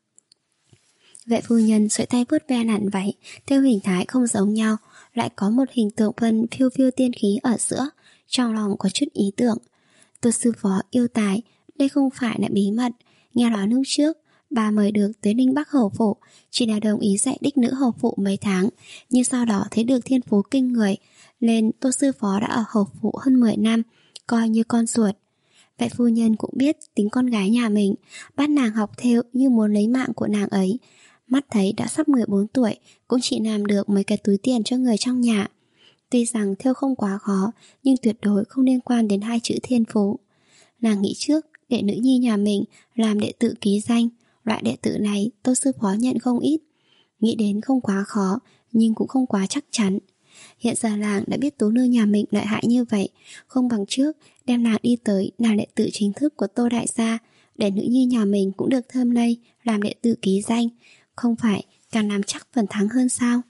Vệ phu nhân xuôi tay vuốt ve làn váy, theo hình thái không giống nhau, lại có một hình tượng vân phiêu phiêu tiên khí ở giữa, trong lòng có chút ý tưởng. Tô sư phó yêu tài, đây không phải là bí mật, nghe nói lúc trước bà mời được tới Ninh Bắc hầu phủ, chỉ là đồng ý dạy đích nữ hầu phụ mấy tháng, nhưng sau đó thấy được thiên phú kinh người, nên Tô sư phó đã ở hầu phụ hơn mười năm, coi như con ruột. Vệ phu nhân cũng biết tính con gái nhà mình, bắt nàng học thêu như muốn lấy mạng của nàng ấy. Mắt thấy đã sắp mười bốn tuổi, cũng chỉ làm được mấy cái túi tiền cho người trong nhà. Tuy rằng thêu không quá khó, nhưng tuyệt đối không liên quan đến hai chữ thiên phú. Nàng nghĩ trước để nữ nhi nhà mình làm đệ tử ký danh, loại đệ tử này Tô sư phó nhận không ít. Nghĩ đến không quá khó, nhưng cũng không quá chắc chắn. Hiện giờ làng đã biết tú nương nhà mình lợi hại như vậy, không bằng trước đem nàng đi tới là đệ tử chính thức của Tô đại gia, để nữ nhi nhà mình cũng được thơm lây làm đệ tử ký danh, không phải càng làm chắc phần thắng hơn sao?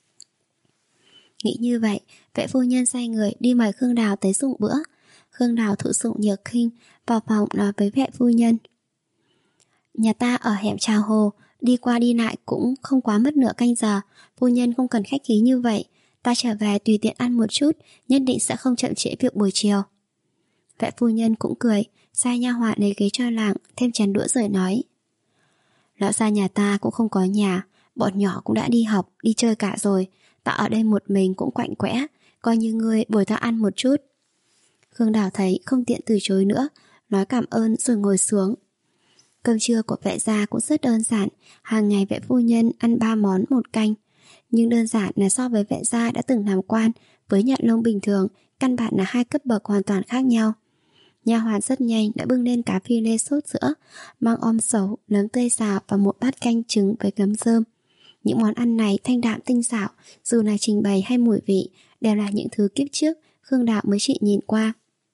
Nghĩ như vậy, vệ phu nhân sai người đi mời Khương Đào tới dụng bữa. Khương Đào thụ dụng nhược khinh, vào phòng nói với vệ phu nhân. Nhà ta ở hẻm Trà Hồ, đi qua đi lại cũng không quá mất nửa canh giờ, phu nhân không cần khách khí như vậy. Ta trở về tùy tiện ăn một chút, nhất định sẽ không chậm trễ việc buổi chiều. Vệ phu nhân cũng cười, sai nha hoàn lấy ghế cho làng, thêm chén đũa rồi nói. Lão gia nhà ta cũng không có nhà, bọn nhỏ cũng đã đi học, đi chơi cả rồi. Ta ở đây một mình cũng quạnh quẽ, coi như ngươi bồi ta ăn một chút. Khương Đào thấy không tiện từ chối nữa, nói cảm ơn rồi ngồi xuống. Cơm trưa của vệ gia cũng rất đơn giản, hàng ngày vệ phu nhân ăn ba món một canh. Nhưng đơn giản là so với vệ gia đã từng làm quan với nhận lông bình thường, căn bản là hai cấp bậc hoàn toàn khác nhau. Nha hoàn rất nhanh đã bưng lên cá phi lê sốt sữa, mang om sấu, nấm tươi xào và một bát canh trứng với gấm rơm. Những món ăn này thanh đạm tinh xảo, dù là trình bày hay mùi vị, đều là những thứ kiếp trước Khương Đạo mới chỉ nhìn qua.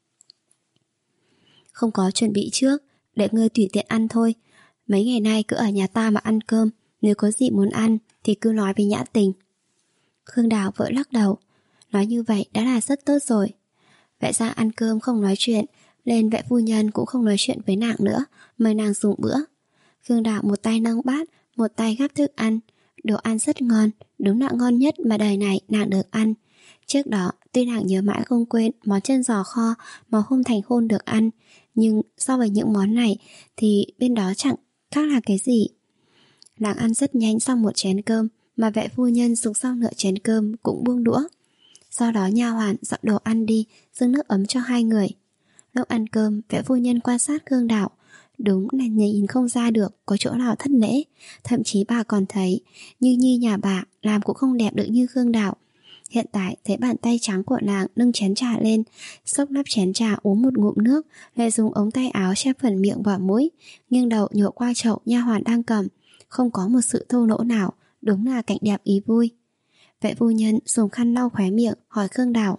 Không có chuẩn bị trước, để ngươi tùy tiện ăn thôi. Mấy ngày nay cứ ở nhà ta mà ăn cơm, nếu có gì muốn ăn thì cứ nói với Nhã Tình. Khương Đào vội lắc đầu, nói như vậy đã là rất tốt rồi. Vệ gia ăn cơm không nói chuyện, nên vệ phu nhân cũng không nói chuyện với nàng nữa, mời nàng dùng bữa. Khương Đào một tay nâng bát, một tay gắp thức ăn. Đồ ăn rất ngon, đúng là ngon nhất mà đời này nàng được ăn. Trước đó, tuy nàng nhớ mãi không quên món chân giò kho mà hôm thành hôn được ăn, nhưng so với những món này thì bên đó chẳng khác là cái gì. Nàng ăn rất nhanh xong một chén cơm, mà vệ phu nhân dùng xong nửa chén cơm cũng buông đũa. Sau đó nha hoàn dọn đồ ăn đi, dâng nước ấm cho hai người. Lúc ăn cơm, vệ phu nhân quan sát Khương Đạo. Đúng là nhìn không ra được có chỗ nào thất lễ. Thậm chí bà còn thấy Như Nhi nhà bà làm cũng không đẹp được như Khương Đạo. Hiện tại thấy bàn tay trắng của nàng nâng chén trà lên, xốc nắp chén trà uống một ngụm nước, lại dùng ống tay áo che phần miệng và mũi, nghiêng đầu nhổ qua chậu nha hoàn đang cầm, không có một sự thô lỗ nào, đúng là cảnh đẹp ý vui. Vệ phu nhân dùng khăn lau khóe miệng hỏi Khương Đào: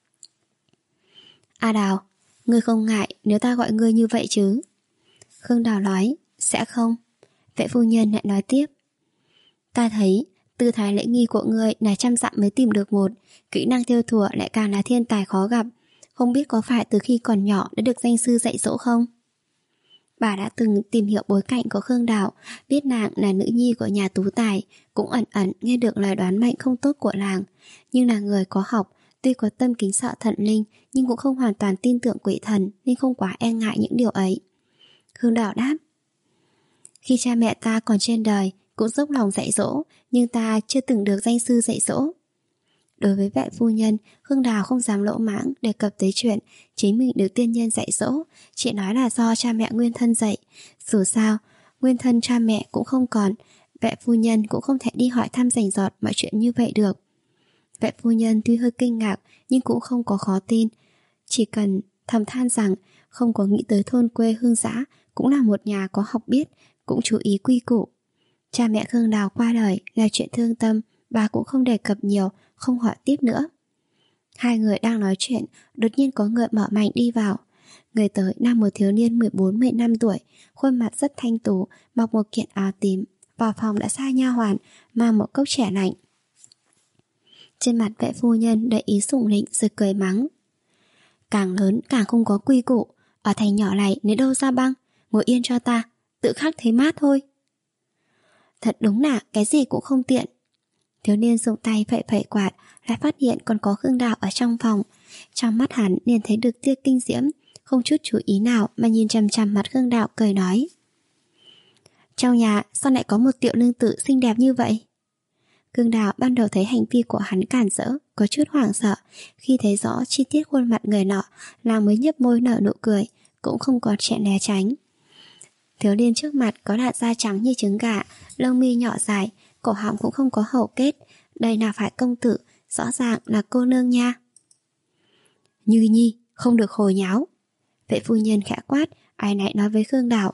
A Đào, ngươi không ngại nếu ta gọi ngươi như vậy chứ? Khương Đào nói: Sẽ không. Vệ phu nhân lại nói tiếp: Ta thấy tư thái lễ nghi của ngươi là trăm dặm mới tìm được một, kỹ năng thêu thùa lại càng là thiên tài khó gặp. Không biết có phải từ khi còn nhỏ đã được danh sư dạy dỗ không? Bà đã từng tìm hiểu bối cảnh của Khương Đào, biết nàng là nữ nhi của nhà tú tài, cũng ẩn ẩn nghe được lời đoán mệnh không tốt của làng. Nhưng là người có học, tuy có tâm kính sợ thần linh, nhưng cũng không hoàn toàn tin tưởng quỷ thần, nên không quá e ngại những điều ấy. Khương Đào đáp: Khi cha mẹ ta còn trên đời cũng dốc lòng dạy dỗ, nhưng ta chưa từng được danh sư dạy dỗ. Đối với vệ phu nhân, Khương Đào không dám lỗ mãng đề cập tới chuyện chính mình được tiên nhân dạy dỗ, chỉ nói là do cha mẹ nguyên thân dạy. Dù sao, nguyên thân cha mẹ cũng không còn, vệ phu nhân cũng không thể đi hỏi thăm rành rọt mọi chuyện như vậy được. Vệ phu nhân tuy hơi kinh ngạc nhưng cũng không có khó tin, chỉ cần thầm than rằng không có nghĩ tới thôn quê hương dã cũng là một nhà có học biết, cũng chú ý quy củ. Cha mẹ Khương Đào qua đời là chuyện thương tâm, bà cũng không đề cập nhiều, không hỏi tiếp nữa. Hai người đang nói chuyện, đột nhiên có người mở mảnh đi vào. Người tới là một thiếu niên mười bốn mười lăm tuổi, khuôn mặt rất thanh tú, mặc một kiện áo tím. Vào phòng đã sai nha hoàn mang một cốc chè lạnh. Trên mặt vệ phu nhân đầy ý sủng lịnh rồi cười mắng: Càng lớn càng không có quy củ, ở thành nhỏ này lấy đâu ra băng, ngồi yên cho ta, tự khắc thấy mát thôi. Thật đúng là cái gì cũng không tiện. Thiếu niên dùng tay phẩy phẩy quạt, lại phát hiện còn có Khương Đào ở trong phòng. Trong mắt hắn liền thấy được tia kinh diễm, không chút chú ý nào mà nhìn chằm chằm mặt Khương Đào cười nói: Trong nhà sao lại có một tiểu nương tử xinh đẹp như vậy? Khương Đào ban đầu thấy hành vi của hắn cản rỡ, có chút hoảng sợ. Khi thấy rõ chi tiết khuôn mặt người nọ, nàng mới nhếch môi nở nụ cười, cũng không có chuyện né tránh. Thiếu niên trước mặt có làn da trắng như trứng gà, lông mi nhỏ dài, cổ họng cũng không có hầu kết. Đây nào phải công tử, rõ ràng là cô nương nha. Như Nhi, không được hồ nháo. Vệ phu nhân khẽ quát, ai nãy nói với Khương Đào: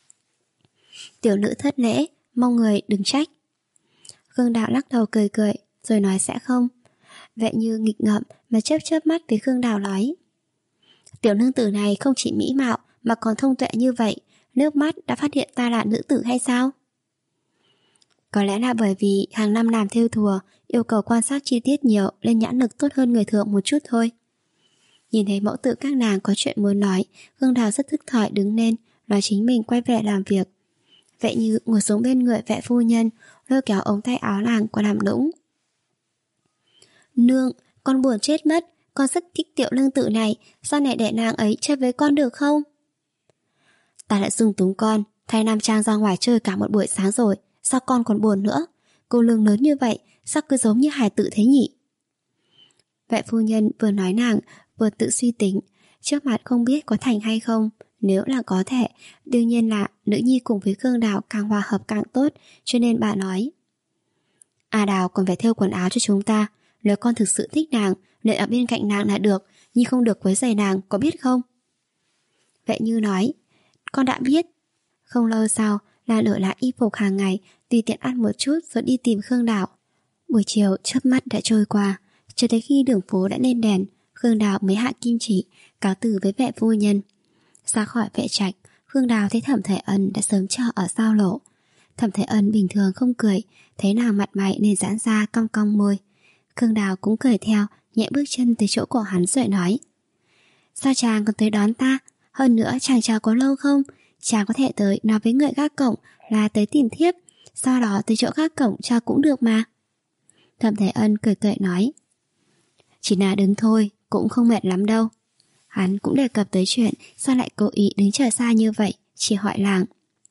Tiểu nữ thất lễ, mong người đừng trách. Khương Đào lắc đầu cười cười, rồi nói sẽ không. Vệ Như nghịch ngợm mà chớp chớp mắt với Khương Đào nói: Tiểu nương tử này không chỉ mỹ mạo mà còn thông tuệ như vậy, nước mắt đã phát hiện ta là nữ tử hay sao? Có lẽ là bởi vì hàng năm làm thêu thùa, yêu cầu quan sát chi tiết nhiều nên nhãn lực tốt hơn người thường một chút thôi. Nhìn thấy mẫu tử các nàng có chuyện muốn nói, Khương Đào rất thức thời đứng lên, nói chính mình quay về làm việc. Vệ Như ngồi xuống bên người vệ phu nhân, lôi kéo ống tay áo nàng qua làm nũng: Nương, con buồn chết mất, con rất thích tiểu nương tử này, sao lại để nàng ấy chơi với con được không? Ta đã dung túng con, thay nam trang ra ngoài chơi cả một buổi sáng rồi, sao con còn buồn nữa? Cô lương lớn như vậy, sao cứ giống như hài tử thế nhỉ? Vệ phu nhân vừa nói nàng, vừa tự suy tính, trước mặt không biết có thành hay không, Nếu là có thể, đương nhiên là nữ nhi cùng với Khương Đào càng hòa hợp càng tốt, cho nên bà nói: A Đào còn phải thêu quần áo cho chúng ta. Nếu con thực sự thích nàng, nên ở bên cạnh nàng là được, nhưng không được quấy rầy nàng, có biết không? Vệ Như nói: Con đã biết. Không lâu sau, là đổi lại y phục hàng ngày, tùy tiện ăn một chút rồi đi tìm Khương Đào. Buổi chiều chớp mắt đã trôi qua, cho tới khi đường phố đã lên đèn, Khương Đào mới hạ kim chỉ, cáo từ với vệ phu nhân. Ra khỏi vệ trạch, Khương Đào thấy Thẩm Thể Ân đã sớm chờ ở giao lộ. Thẩm Thể Ân bình thường không cười, thấy nàng mặt mày nên giãn ra cong cong môi. Khương Đào cũng cười theo, nhẹ bước chân tới chỗ của hắn rồi nói: Sao chàng còn tới đón ta? Hơn nữa chàng chờ có lâu không? Chàng có thể tới nói với người gác cổng là tới tìm thiếp, sau đó tới chỗ gác cổng cho cũng được mà. Thẩm Thể Ân cười cười nói: Chỉ là đứng thôi, cũng không mệt lắm đâu. Hắn cũng đề cập tới chuyện sao lại cố ý đứng chờ xa như vậy, chỉ hỏi làng: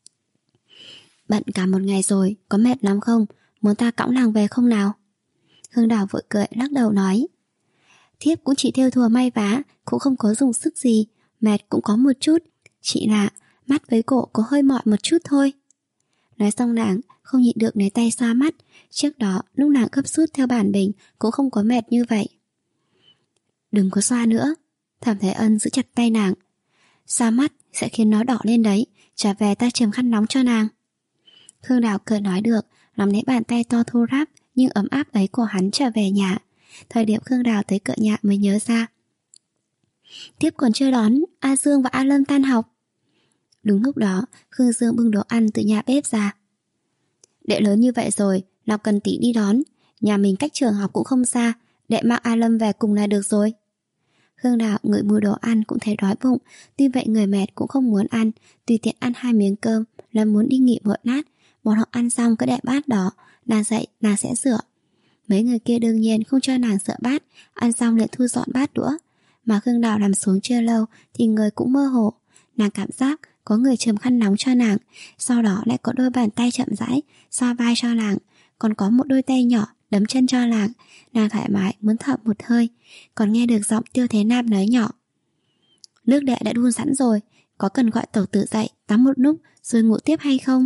Bận cả một ngày rồi, có mệt lắm không? Muốn ta cõng nàng về không nào? Khương Đào vội cười lắc đầu nói: Thiếp cũng chỉ thêu thùa may vá, cũng không có dùng sức gì, mệt cũng có một chút, chỉ là mắt với cổ có hơi mỏi một chút thôi. Nói xong nàng không nhịn được lấy tay xoa mắt. Trước đó lúc nàng gấp rút theo bản bình cũng không có mệt như vậy. Đừng có xoa nữa. Thẩm Thế Ân giữ chặt tay nàng: Xoa mắt sẽ khiến nó đỏ lên đấy, trở về ta chườm khăn nóng cho nàng. Khương Đào cười nói được, nắm lấy bàn tay to thô ráp nhưng ấm áp ấy của hắn trở về nhà. Thời điểm Khương Đào tới cửa nhà mới nhớ ra, tiếp còn chưa đón A Dương và A Lâm tan học. Đúng lúc đó, Khương Dương bưng đồ ăn từ nhà bếp ra. Đệ lớn như vậy rồi, nào cần tỷ đi đón. Nhà mình cách trường học cũng không xa, đệ mang A Lâm về cùng là được rồi. Khương Đào ngửi mùi đồ ăn cũng thấy đói bụng, tuy vậy người mệt cũng không muốn ăn, tùy tiện ăn hai miếng cơm là muốn đi nghỉ một lát. Bọn họ ăn xong cứ để bát đó, nàng dậy nàng sẽ rửa. Mấy người kia đương nhiên không cho nàng rửa bát, ăn xong lại thu dọn bát đũa. Mà Khương Đào nằm xuống chưa lâu thì người cũng mơ hồ. Nàng cảm giác có người chườm khăn nóng cho nàng, sau đó lại có đôi bàn tay chậm rãi xoa vai cho nàng, còn có một đôi tay nhỏ đấm chân cho nàng. Nàng thoải mái muốn thở một hơi, còn nghe được giọng Tiêu Thế Nam nói nhỏ: Nước đệ đã đun sẵn rồi, có cần gọi tẩu tử dậy tắm một lúc rồi ngủ tiếp hay không?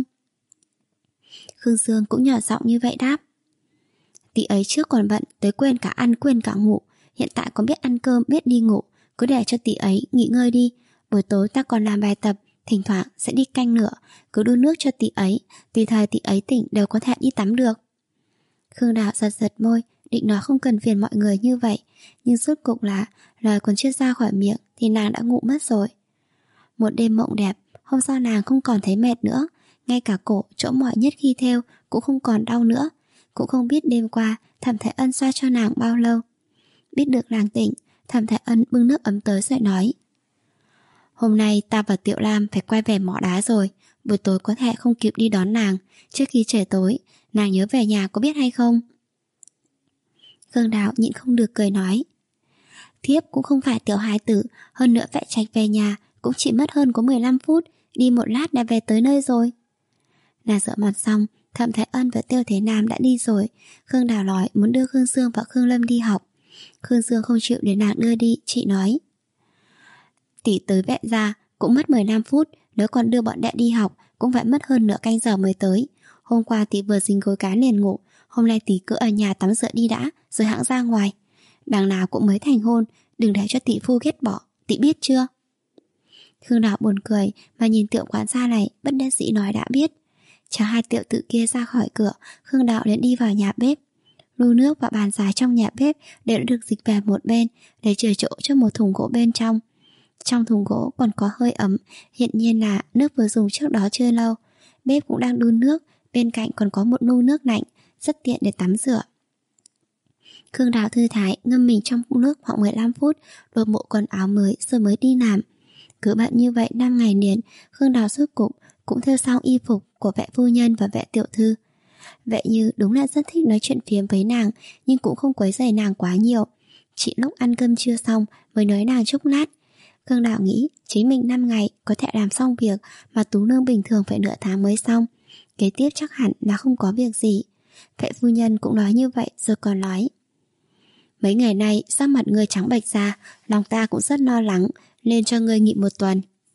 Khương Dương cũng nhỏ giọng như vậy đáp: Tỷ ấy trước còn bận tới quên cả ăn quên cả ngủ, hiện tại còn biết ăn cơm biết đi ngủ, cứ để cho tỷ ấy nghỉ ngơi đi. Buổi tối ta còn làm bài tập, thỉnh thoảng sẽ đi canh nữa, cứ đun nước cho tỷ ấy, tùy thời tỷ ấy tỉnh đều có thể đi tắm được. Khương Đào giật giật môi, định nói không cần phiền mọi người như vậy, nhưng rốt cuộc là lời còn chưa ra khỏi miệng thì nàng đã ngủ mất rồi. Một đêm mộng đẹp, hôm sau nàng không còn thấy mệt nữa, ngay cả cổ chỗ mỏi nhất khi thêu cũng không còn đau nữa. Cũng không biết đêm qua Thẩm Thế Ân xoa cho nàng bao lâu. Biết được nàng tỉnh, Thẩm Thế Ân bưng nước ấm tới rồi nói: Hôm nay ta và Tiểu Lam phải quay về mỏ đá rồi, buổi tối có thể không kịp đi đón nàng. Trước khi trời tối, nàng nhớ về nhà có biết hay không? Khương Đào nhịn không được cười nói: Thiếp cũng không phải tiểu hài tử, hơn nữa vệ trạch về nhà cũng chỉ mất hơn có mười lăm phút, đi một lát đã về tới nơi rồi. Nàng rửa mặt xong, Thẩm Thế Ân và Tiêu Thế Nam đã đi rồi. Khương Đào nói muốn đưa Khương Dương và Khương Lâm đi học. Khương Dương không chịu để nàng đưa đi, chị nói: Tỷ tới vệ gia cũng mất mười lăm phút, nếu còn đưa bọn đệ đi học cũng phải mất hơn nửa canh giờ mới tới. Hôm qua tỷ vừa dính gối cá liền ngủ, hôm nay tỷ cứ ở nhà tắm rửa đi đã, rồi hãng ra ngoài. Đằng nào cũng mới thành hôn, đừng để cho tỷ phu ghét bỏ, tỷ biết chưa? Khương Đào buồn cười mà nhìn Tiểu quản gia này, bất đắc dĩ nói đã biết. Chờ hai tiểu tử kia ra khỏi cửa, Khương Đào liền đi vào nhà bếp. Lu nước và bàn dài trong nhà bếp đều đã được dịch về một bên để chừa chỗ cho một thùng gỗ bên trong. Trong thùng gỗ còn có hơi ấm, hiện nhiên là nước vừa dùng trước đó chưa lâu. Bếp cũng đang đun nước, bên cạnh còn có một lu nước lạnh, rất tiện để tắm rửa. Khương Đào thư thái ngâm mình trong vũng nước khoảng mười lăm phút, đổi bộ quần áo mới rồi mới đi làm. Cứ bận như vậy năm ngày liền, Khương Đào rốt cục cũng thêu xong y phục của vệ phu nhân và vệ tiểu thư. Vệ Như đúng là rất thích nói chuyện phiếm với nàng, nhưng cũng không quấy rầy nàng quá nhiều. Chỉ lúc ăn cơm trưa xong mới nói nàng chốc lát. Khương Đào nghĩ chính mình năm ngày có thể làm xong việc mà Tú Nương bình thường phải nửa tháng mới xong. Kế tiếp chắc hẳn là không có việc gì. Vệ phu nhân cũng nói như vậy rồi còn nói: Mấy ngày nay sắc mặt ngươi trắng bệch ra, lòng ta cũng rất lo lắng, nên cho ngươi nghỉ một tuần.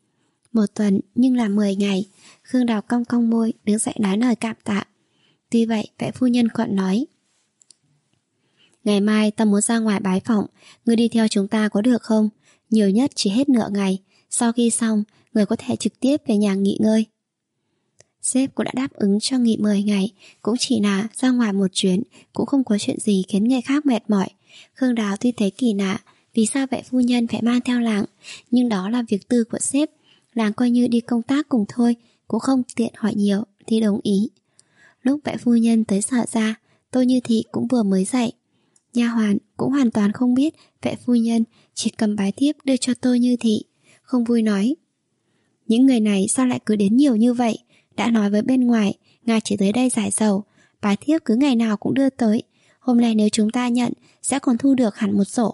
Một tuần nhưng là mười ngày. Khương Đào cong cong môi, đứng dậy nói lời cảm tạ. Tuy vậy, vệ phu nhân còn nói: Ngày mai ta muốn ra ngoài bái phỏng, ngươi đi theo chúng ta có được không? Nhiều nhất chỉ hết nửa ngày. Sau khi xong, người có thể trực tiếp về nhà nghỉ ngơi. Sếp cũng đã đáp ứng cho nghỉ mười ngày, cũng chỉ là ra ngoài một chuyến, cũng không có chuyện gì khiến người khác mệt mỏi. Khương Đào tuy thấy kỳ lạ, vì sao vệ phu nhân phải mang theo Làng, nhưng đó là việc tư của sếp. Làng coi như đi công tác cùng thôi, cũng không tiện hỏi nhiều thì đồng ý. Lúc vệ phu nhân tới Sở ra, Tô Như Thị cũng vừa mới dậy. Nha hoàn cũng hoàn toàn không biết vệ phu nhân, chỉ cầm bái thiếp đưa cho Tô Như Thị, không vui nói: Những người này sao lại cứ đến nhiều như vậy? Đã nói với bên ngoài, ngài chỉ tới đây giải sầu, bái thiếp cứ ngày nào cũng đưa tới. Hôm nay nếu chúng ta nhận, sẽ còn thu được hẳn một sổ.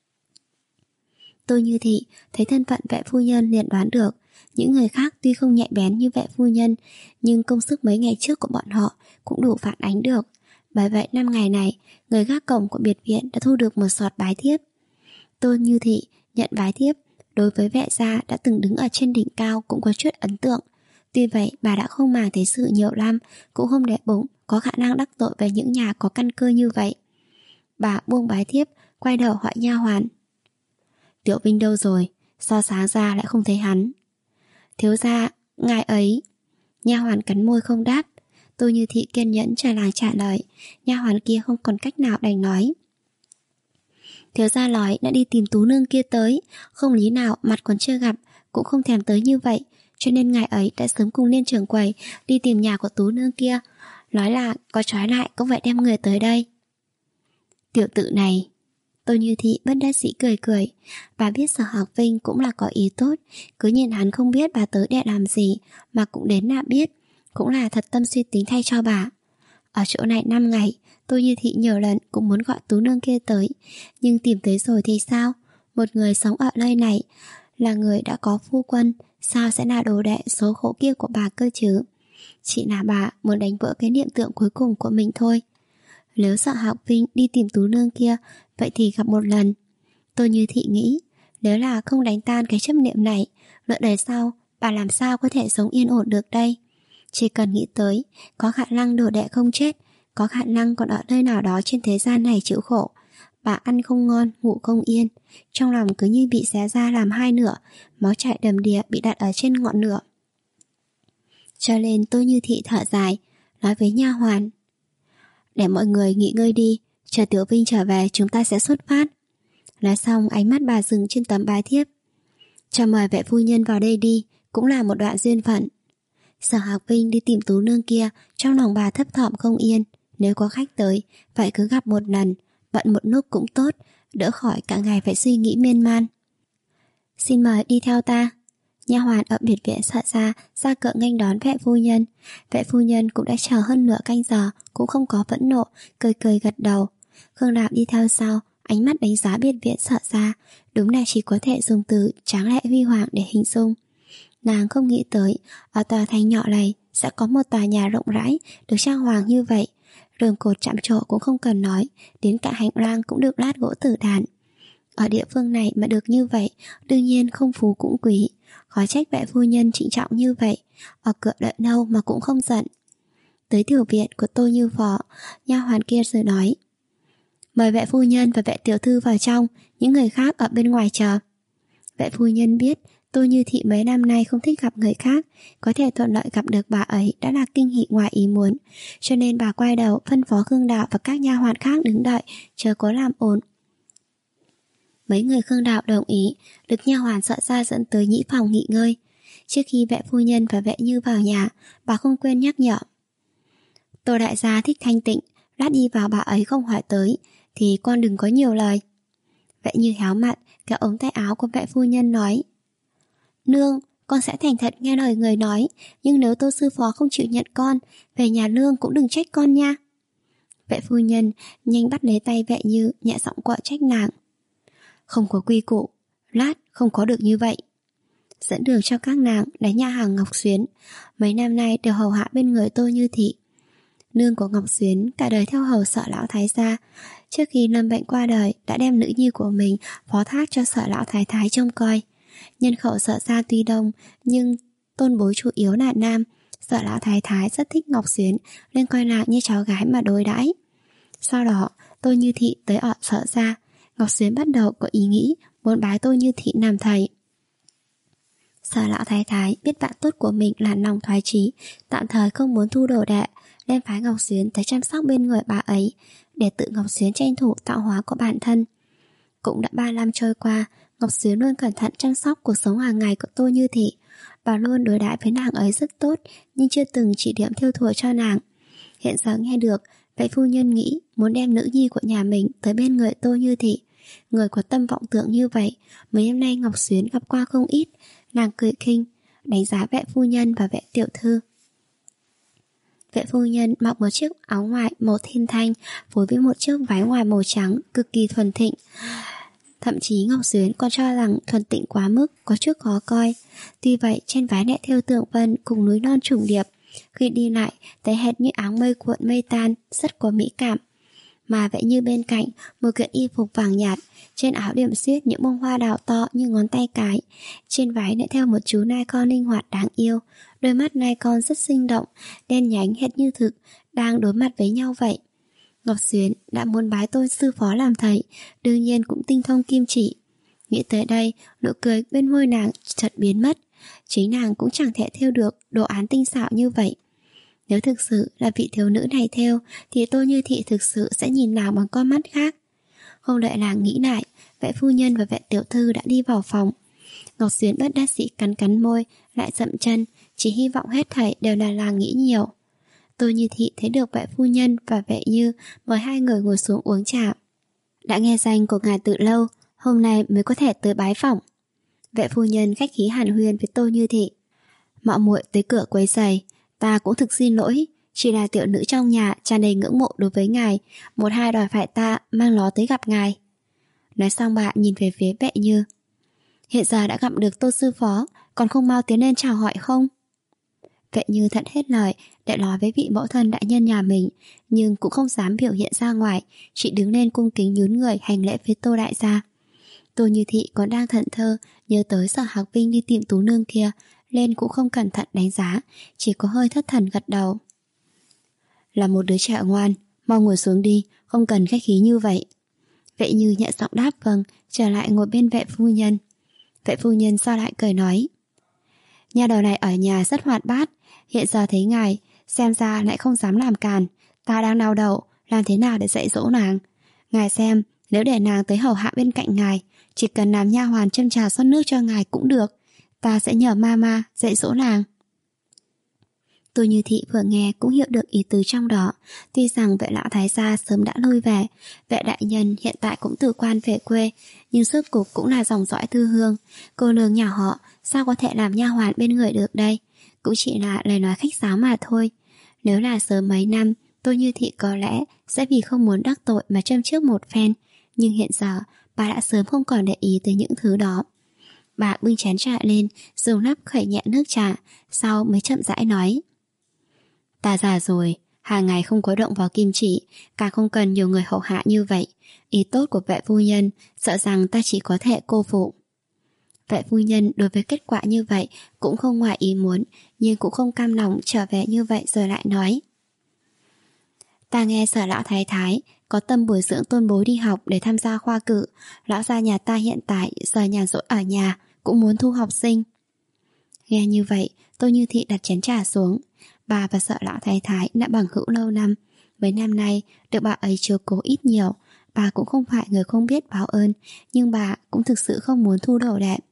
Tô Như Thị thấy thân phận vệ phu nhân liền đoán được, những người khác tuy không nhạy bén như vệ phu nhân, nhưng công sức mấy ngày trước của bọn họ cũng đủ phản ánh được. Bởi vậy năm ngày này, người gác cổng của biệt viện đã thu được một sọt bái thiếp. Tô Như Thị nhận bái thiếp, đối với vệ gia đã từng đứng ở trên đỉnh cao cũng có chút ấn tượng. Tuy vậy bà đã không màng thế sự nhiều lắm, cũng không để bụng có khả năng đắc tội với những nhà có căn cơ như vậy. Bà buông bái thiếp, quay đầu hỏi nha hoàn: Tiểu Vinh đâu rồi? Sao sáng ra lại không thấy hắn? Thiếu gia, ngài ấy. Nha hoàn cắn môi không đáp. Tô Như Thị kiên nhẫn chờ Làng trả lời. Nha hoàn kia không còn cách nào đành nói: Thiếu gia nói đã đi tìm Tú nương kia tới, không lý nào mặt còn chưa gặp cũng không thèm tới như vậy, cho nên ngài ấy đã sớm cùng Liên trưởng quầy đi tìm nhà của Tú nương kia, nói là có trói lại cũng phải đem người tới đây. Tiểu tử này. Tô Như Thị bất đắc dĩ cười cười. Bà biết Sở Học Vinh cũng là có ý tốt, cứ nhìn hắn không biết bà tới để làm gì mà cũng đến là biết, cũng là thật tâm suy tính thay cho bà. Ở chỗ này năm ngày, Tô Như Thị nhiều lần cũng muốn gọi Tú nương kia tới, nhưng tìm tới rồi thì sao? Một người sống ở nơi này, là người đã có phu quân, sao sẽ là đồ đệ số khổ kia của bà cơ chứ? Chỉ là bà muốn đánh vỡ cái niệm tượng cuối cùng của mình thôi. Nếu Sở Học Vinh đi tìm Tú nương kia, vậy thì gặp một lần. Tô Như Thị nghĩ, nếu là không đánh tan cái chấp niệm này, lỡ đời sau bà làm sao có thể sống yên ổn được đây? Chỉ cần nghĩ tới, có khả năng đồ đệ không chết, có khả năng còn ở nơi nào đó trên thế gian này chịu khổ, bà ăn không ngon, ngủ không yên, trong lòng cứ như bị xé ra làm hai nửa, máu chảy đầm đìa bị đặt ở trên ngọn lửa. Cho nên Tô Như Thị thở dài, nói với nha hoàn: Để mọi người nghỉ ngơi đi, chờ Tiểu Vinh trở về chúng ta sẽ xuất phát. Nói xong ánh mắt bà dừng trên tấm bái thiếp. Cho mời vệ phu nhân vào đây đi, cũng là một đoạn duyên phận. Sở Học Vinh đi tìm Tú nương kia, trong lòng bà thấp thỏm không yên. Nếu có khách tới, vậy cứ gặp một lần, bận một lúc cũng tốt, đỡ khỏi cả ngày phải suy nghĩ miên man. Xin mời đi theo ta. Nha hoàn ở biệt viện Sở ra ra cỡ nghênh đón vệ phu nhân. Vệ phu nhân cũng đã chờ hơn nửa canh giờ, cũng không có phẫn nộ, cười cười gật đầu. Khương Đào đi theo sau, ánh mắt đánh giá biệt viện Sở ra, đúng là chỉ có thể dùng từ tráng lệ huy hoàng để hình dung. Nàng không nghĩ tới ở tòa thành nhỏ này sẽ có một tòa nhà rộng rãi được trang hoàng như vậy. Rường cột chạm trổ cũng không cần nói, đến cả hành lang cũng được lát gỗ tử đàn. Ở địa phương này mà được như vậy, đương nhiên không phú cũng quý. Khó trách vệ phu nhân trịnh trọng như vậy, ở cửa đợi lâu mà cũng không giận. Tới tiểu viện của Tô Như Phó, nha hoàn kia rồi nói: Mời vệ phu nhân và vệ tiểu thư vào trong, những người khác ở bên ngoài chờ. Vệ phu nhân biết Tô Như Thị mấy năm nay không thích gặp người khác, có thể thuận lợi gặp được bà ấy đã là kinh hỉ ngoài ý muốn, cho nên bà quay đầu phân phó Khương Đạo và các nha hoàn khác đứng đợi, chờ cố làm ổn. Mấy người Khương Đạo đồng ý, được nha hoàn Sợ ra dẫn tới nhĩ phòng nghỉ ngơi. Trước khi vệ phu nhân và vệ Như vào nhà, bà không quên nhắc nhở: Tô đại gia thích thanh tịnh, lát đi vào bà ấy không hỏi tới thì con đừng có nhiều lời. Vệ Như héo mặt kéo ống tay áo của vệ phu nhân nói: Nương, con sẽ thành thật nghe lời người nói, nhưng nếu Tô sư phó không chịu nhận con, về nhà nương cũng đừng trách con nha. Vệ phu nhân nhanh bắt lấy tay vệ Như, nhẹ giọng quở trách nàng: Không có quy củ, lát không có được như vậy. Dẫn đường cho các nàng là nha hàng Ngọc Xuyến, mấy năm nay đều hầu hạ bên người Tô Như Thị. Nương của Ngọc Xuyến cả đời theo hầu Sở lão thái gia, trước khi lâm bệnh qua đời đã đem nữ nhi của mình phó thác cho Sở lão thái thái trông coi. Nhân khẩu Sở gia tuy đông, nhưng tôn bối chủ yếu là nam. Sở lão thái thái rất thích Ngọc Xuyến, nên coi nàng như cháu gái mà đối đãi. Sau đó, Tô Như Thị tới ở Sở gia. Ngọc Xuyến bắt đầu có ý nghĩ muốn bái Tô Như Thị làm thầy. Sở lão thái thái biết bạn tốt của mình là lòng thoái chí, tạm thời không muốn thu đồ đệ, nên phái Ngọc Xuyến tới chăm sóc bên người bà ấy, để tự Ngọc Xuyến tranh thủ tạo hóa của bản thân. Cũng đã ba năm trôi qua, Ngọc Xuyến luôn cẩn thận chăm sóc cuộc sống hàng ngày của Tô Như Thị. Bà luôn đối đãi với nàng ấy rất tốt, nhưng chưa từng chỉ điểm thêu thùa cho nàng. Hiện giờ nghe được, vậy phu nhân nghĩ muốn đem nữ nhi của nhà mình tới bên người Tô Như Thị. Người có tâm vọng tưởng như vậy, mấy hôm nay Ngọc Xuyến gặp qua không ít. Nàng cười khinh, đánh giá vệ phu nhân và vệ tiểu thư. Vệ phu nhân mặc một chiếc áo ngoài màu thiên thanh, phối với một chiếc váy ngoài màu trắng, cực kỳ thuần thịnh. Thậm chí Ngọc Xuyến còn cho rằng thuần tịnh quá mức, có chút khó coi. Tuy vậy, trên váy lại thêu tượng vân cùng núi non trùng điệp. Khi đi lại, thấy hệt như áng mây cuộn mây tan, rất có mỹ cảm. Mà vậy như bên cạnh, một kiện y phục vàng nhạt, trên áo điểm xuyết những bông hoa đào to như ngón tay cái. Trên váy lại theo một chú nai con linh hoạt đáng yêu. Đôi mắt nai con rất sinh động, đen nhánh hệt như thực, đang đối mặt với nhau vậy. Ngọc Xuyến đã muốn bái Tô sư phó làm thầy, đương nhiên cũng tinh thông kim chỉ. Nghĩ tới đây, nụ cười bên môi nàng chợt biến mất. Chính nàng cũng chẳng thể thêu được đồ án tinh xảo như vậy. Nếu thực sự là vị thiếu nữ này thêu, thì Tô Như Thị thực sự sẽ nhìn nàng bằng con mắt khác. Không đợi nàng nghĩ lại, vệ phu nhân và vệ tiểu thư đã đi vào phòng. Ngọc Xuyến bất đắc dĩ cắn cắn môi, lại dậm chân, chỉ hy vọng hết thảy đều là nàng nghĩ nhiều. Tô Như Thị thấy được vệ phu nhân và vệ Như mời hai người ngồi xuống uống trà. Đã nghe danh của ngài từ lâu, hôm nay mới có thể tới bái phỏng. Vệ phu nhân khách khí hàn huyên với Tô Như Thị. Mạo muội tới cửa quấy rầy, ta cũng thực xin lỗi, chỉ là tiểu nữ trong nhà tràn đầy ngưỡng mộ đối với ngài, một hai đòi phải ta mang nó tới gặp ngài. Nói xong bà nhìn về phía vệ Như. Hiện giờ đã gặp được Tô sư phó, còn không mau tiến lên chào hỏi không? Vệ Như thận hết lời để nói với vị mẫu thân đại nhân nhà mình, nhưng cũng không dám biểu hiện ra ngoài, chỉ đứng lên cung kính nhún người hành lễ với Tô đại gia. Tô Như Thị còn đang thẫn thơ nhớ tới Sở Hạc Vinh đi tìm tú nương kia, lên cũng không cẩn thận đánh giá, chỉ có hơi thất thần gật đầu. Là một đứa trẻ ngoan, mau ngồi xuống đi, không cần khách khí như vậy. Vệ Như nhẹ giọng đáp vâng, trở lại ngồi bên vệ phu nhân. Vệ phu nhân sau lại cười nói, nhà đầu này ở nhà rất hoạt bát, hiện giờ thấy ngài, xem ra lại không dám làm càn. Ta đang đau đầu, làm thế nào để dạy dỗ nàng. Ngài xem, nếu để nàng tới hầu hạ bên cạnh ngài, chỉ cần làm nha hoàn châm trà rót nước cho ngài cũng được. Ta sẽ nhờ mama dạy dỗ nàng. Tô Như Thị vừa nghe cũng hiểu được ý tứ trong đó. Tuy rằng vệ lão thái gia sớm đã lui về, vệ đại nhân hiện tại cũng từ quan về quê, nhưng suốt cục cũng là dòng dõi thư hương. Cô nương nhà họ sao có thể làm nha hoàn bên người được đây? Cũng chỉ là lời nói khách sáo mà thôi. Nếu là sớm mấy năm, Tô Như Thị có lẽ sẽ vì không muốn đắc tội mà châm trước một phen. Nhưng hiện giờ, bà đã sớm không còn để ý tới những thứ đó. Bà bưng chén trà lên, dùng nắp khẩy nhẹ nước trà, sau mới chậm rãi nói. Ta già rồi, hàng ngày không có động vào kim chỉ, càng không cần nhiều người hậu hạ như vậy. Ý tốt của vệ phu nhân, sợ rằng ta chỉ có thể cô phụ. Vệ phu nhân đối với kết quả như vậy cũng không ngoài ý muốn, nhưng cũng không cam lòng trở về như vậy rồi lại nói. Ta nghe Sở lão thái thái có tâm bồi dưỡng tôn bối đi học để tham gia khoa cử. Lão gia nhà ta hiện tại giờ nhàn rỗi ở nhà, cũng muốn thu học sinh. Nghe như vậy, Tô Như Thị đặt chén trà xuống. Bà và Sở lão thái thái đã bằng hữu lâu năm. Mấy năm nay được bà ấy chiếu cố ít nhiều. Bà cũng không phải người không biết báo ơn, nhưng bà cũng thực sự không muốn thu đồ đệ.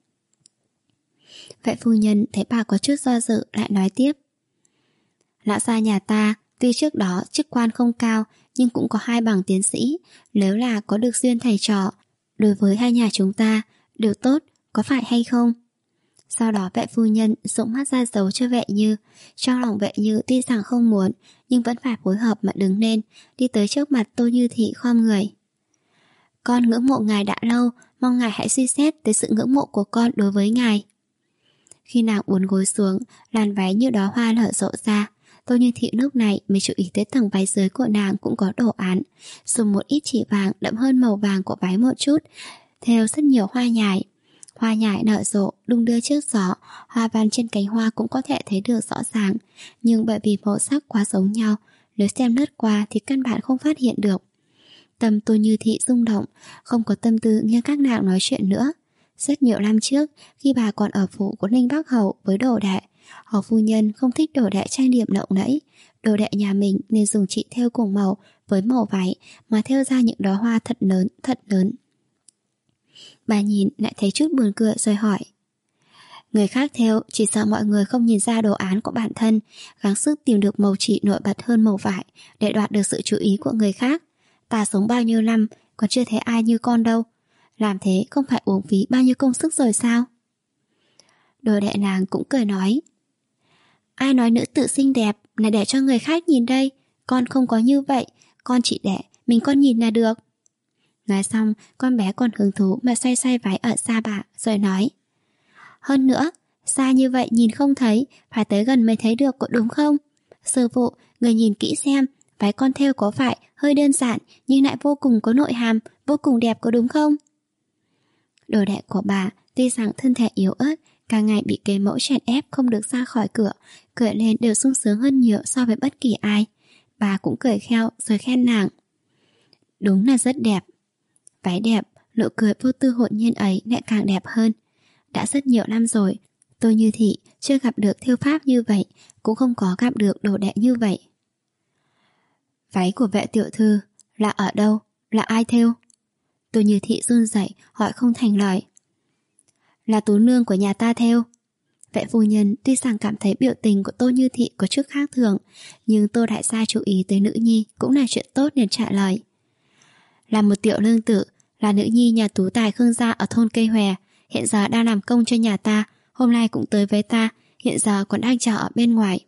Vệ phu nhân thấy bà có chút do dự lại nói tiếp. Lão gia nhà ta tuy trước đó chức quan không cao, nhưng cũng có hai bằng tiến sĩ. Nếu là có được duyên thầy trò, đối với hai nhà chúng ta đều tốt, có phải hay không? Sau đó vệ phu nhân rụng mắt ra dấu cho vệ Như. Trong lòng vệ Như tuy rằng không muốn, nhưng vẫn phải phối hợp mà đứng lên, đi tới trước mặt Tô Như Thị khom người. Con ngưỡng mộ ngài đã lâu, mong ngài hãy suy xét tới sự ngưỡng mộ của con đối với ngài. Khi nàng uốn gối xuống, làn váy như đóa hoa nở rộ ra. Tô Như Thị lúc này mới chú ý tới tầng váy dưới của nàng cũng có đồ án, dùng một ít chỉ vàng đậm hơn màu vàng của váy một chút, theo rất nhiều hoa nhài. Hoa nhài nở rộ, đung đưa trước gió, hoa văn trên cánh hoa cũng có thể thấy được rõ ràng, nhưng bởi vì màu sắc quá giống nhau, nếu xem lướt qua thì căn bản không phát hiện được. Tâm Tô Như Thị rung động, không có tâm tư nghe các nàng nói chuyện nữa. Rất nhiều năm trước, khi bà còn ở phủ của Ninh Bắc Hầu với đồ đệ, Hầu phu nhân không thích đồ đệ trang điểm lộng lẫy. Đồ đệ nhà mình nên dùng chỉ thêu cùng màu với màu váy mà thêu ra những đóa hoa thật lớn, thật lớn. Bà nhìn lại thấy chút buồn cười rồi hỏi: người khác thêu chỉ sợ mọi người không nhìn ra đồ án của bản thân, gắng sức tìm được màu chỉ nổi bật hơn màu vải để đoạt được sự chú ý của người khác. Ta sống bao nhiêu năm còn chưa thấy ai như con đâu. Làm thế không phải uổng phí bao nhiêu công sức rồi sao? Đồ đệ nàng cũng cười nói: ai nói nữ tự xinh đẹp là để cho người khác nhìn đây. Con không có như vậy, con chỉ để mình con nhìn là được. Nói xong, con bé còn hứng thú mà xoay xoay váy ở xa bà rồi nói: hơn nữa, xa như vậy nhìn không thấy, phải tới gần mới thấy được có đúng không? Sư phụ, người nhìn kỹ xem, váy con thêu có phải hơi đơn giản nhưng lại vô cùng có nội hàm, vô cùng đẹp có đúng không? Đồ đệ của bà tuy rằng thân thể yếu ớt, càng ngày bị kế mẫu chèn ép không được ra khỏi cửa, cười lên đều sung sướng hơn nhiều so với bất kỳ ai. Bà cũng cười kheo rồi khen nàng: đúng là rất đẹp. Váy đẹp, nụ cười vô tư hồn nhiên ấy lại càng đẹp hơn. Đã rất nhiều năm rồi, Tô Như Thị chưa gặp được thêu pháp như vậy, cũng không có gặp được đồ đệ như vậy. Váy của vệ tiểu thư là ở đâu? Là ai thêu? Tô Như Thị run rẩy hỏi không thành lời. Là Tú nương của nhà ta thêu. Vệ phu nhân tuy rằng cảm thấy biểu tình của Tô Như Thị có chút khác thường, nhưng Tô đại gia chú ý tới nữ nhi cũng là chuyện tốt nên trả lời. Là một tiểu lương tử, là nữ nhi nhà tú tài Khương gia ở thôn Cây Hòe, hiện giờ đang làm công cho nhà ta, hôm nay cũng tới với ta, hiện giờ còn đang chờ ở bên ngoài.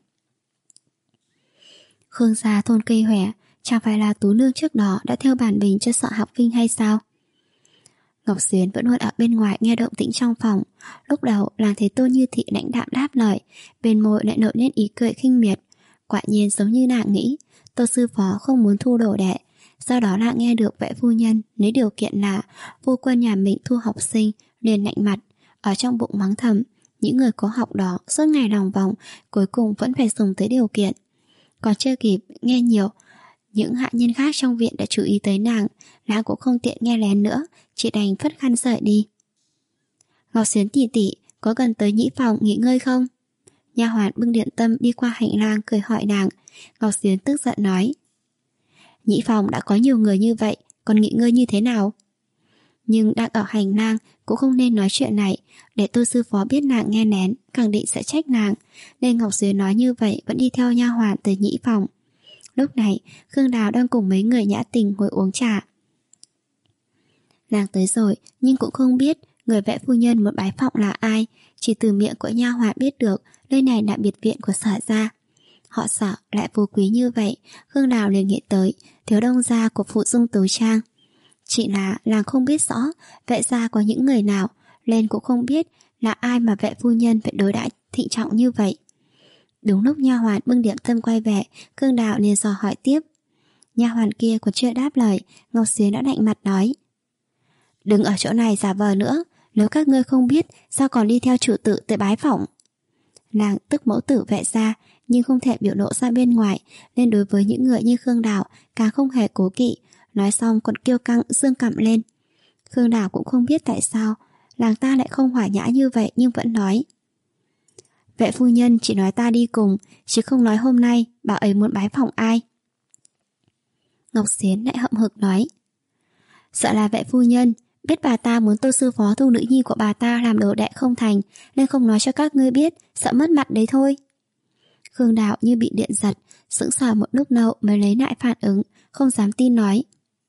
Khương gia thôn Cây Hòe, chẳng phải là Tú nương trước đó đã theo bản bình cho Sợ Học Kinh hay sao? Ngọc Xuyến vẫn luôn ở bên ngoài nghe động tĩnh trong phòng. Lúc đầu nàng thấy Tô Như Thị lãnh đạm đáp lời, bên môi lại nổi lên ý cười khinh miệt. Quả nhiên giống như nàng nghĩ, Tô sư phó không muốn thu đồ đệ. Sau đó lại nghe được vệ phu nhân lấy điều kiện là phu quân nhà mình thu học sinh, liền lạnh mặt, ở trong bụng mắng thầm, những người có học đó suốt ngày lòng vòng, cuối cùng vẫn phải dùng tới điều kiện. Còn chưa kịp nghe nhiều, những hạ nhân khác trong viện đã chú ý tới nàng, nàng cũng không tiện nghe lén nữa, chỉ đành phất khăn rời đi. Ngọc Xuyến tỷ tỷ, có cần tới nhĩ phòng nghỉ ngơi không? Nha hoàn bưng điện tâm đi qua hành lang cười hỏi nàng. Ngọc Xuyến tức giận nói: nhĩ phòng đã có nhiều người như vậy, còn nghỉ ngơi như thế nào? Nhưng đang ở hành lang cũng không nên nói chuyện này, để Tô sư phó biết nàng nghe lén, khẳng định sẽ trách nàng, nên Ngọc Xuyến nói như vậy vẫn đi theo nha hoàn tới nhĩ phòng. Lúc này Khương Đào đang cùng mấy người nhã tình ngồi uống trà. Nàng tới rồi nhưng cũng không biết người vệ phu nhân muốn bái phỏng là ai, chỉ từ miệng của nha hoàn biết được nơi này là biệt viện của Sở gia. Họ Sở lại phú quý như vậy, Khương Đào liền nghĩ tới thiếu đông gia của Phụ Dung Tứ Trang. Chỉ là nàng không biết rõ vệ gia có những người nào, nên cũng không biết là ai mà vệ phu nhân phải đối đãi thịnh trọng như vậy. Đúng lúc nha hoàn bưng điểm tâm quay về, Khương Đào liền dò hỏi tiếp. Nha hoàn kia còn chưa đáp lời, Ngọc Xuyến đã lạnh mặt nói: đừng ở chỗ này giả vờ nữa, nếu các ngươi không biết sao còn đi theo chủ tử tới bái phỏng. Nàng tức mẫu tử vệ gia, nhưng không thể biểu lộ ra bên ngoài, nên đối với những người như Khương Đào càng không hề cố kỵ, nói xong còn kiêu căng dương cằm lên. Khương Đào cũng không biết tại sao nàng ta lại không hòa nhã như vậy, nhưng vẫn nói: vệ phu nhân chỉ nói ta đi cùng, chứ không nói hôm nay bà ấy muốn bái phỏng ai. Ngọc Xuyến lại hậm hực nói: sợ là vệ phu nhân biết bà ta muốn Tô sư phó thu nữ nhi của bà ta làm đồ đệ không thành, nên không nói cho các ngươi biết, sợ mất mặt đấy thôi. Khương Đào như bị điện giật, sững sờ một lúc lâu mới lấy lại phản ứng, không dám tin nói: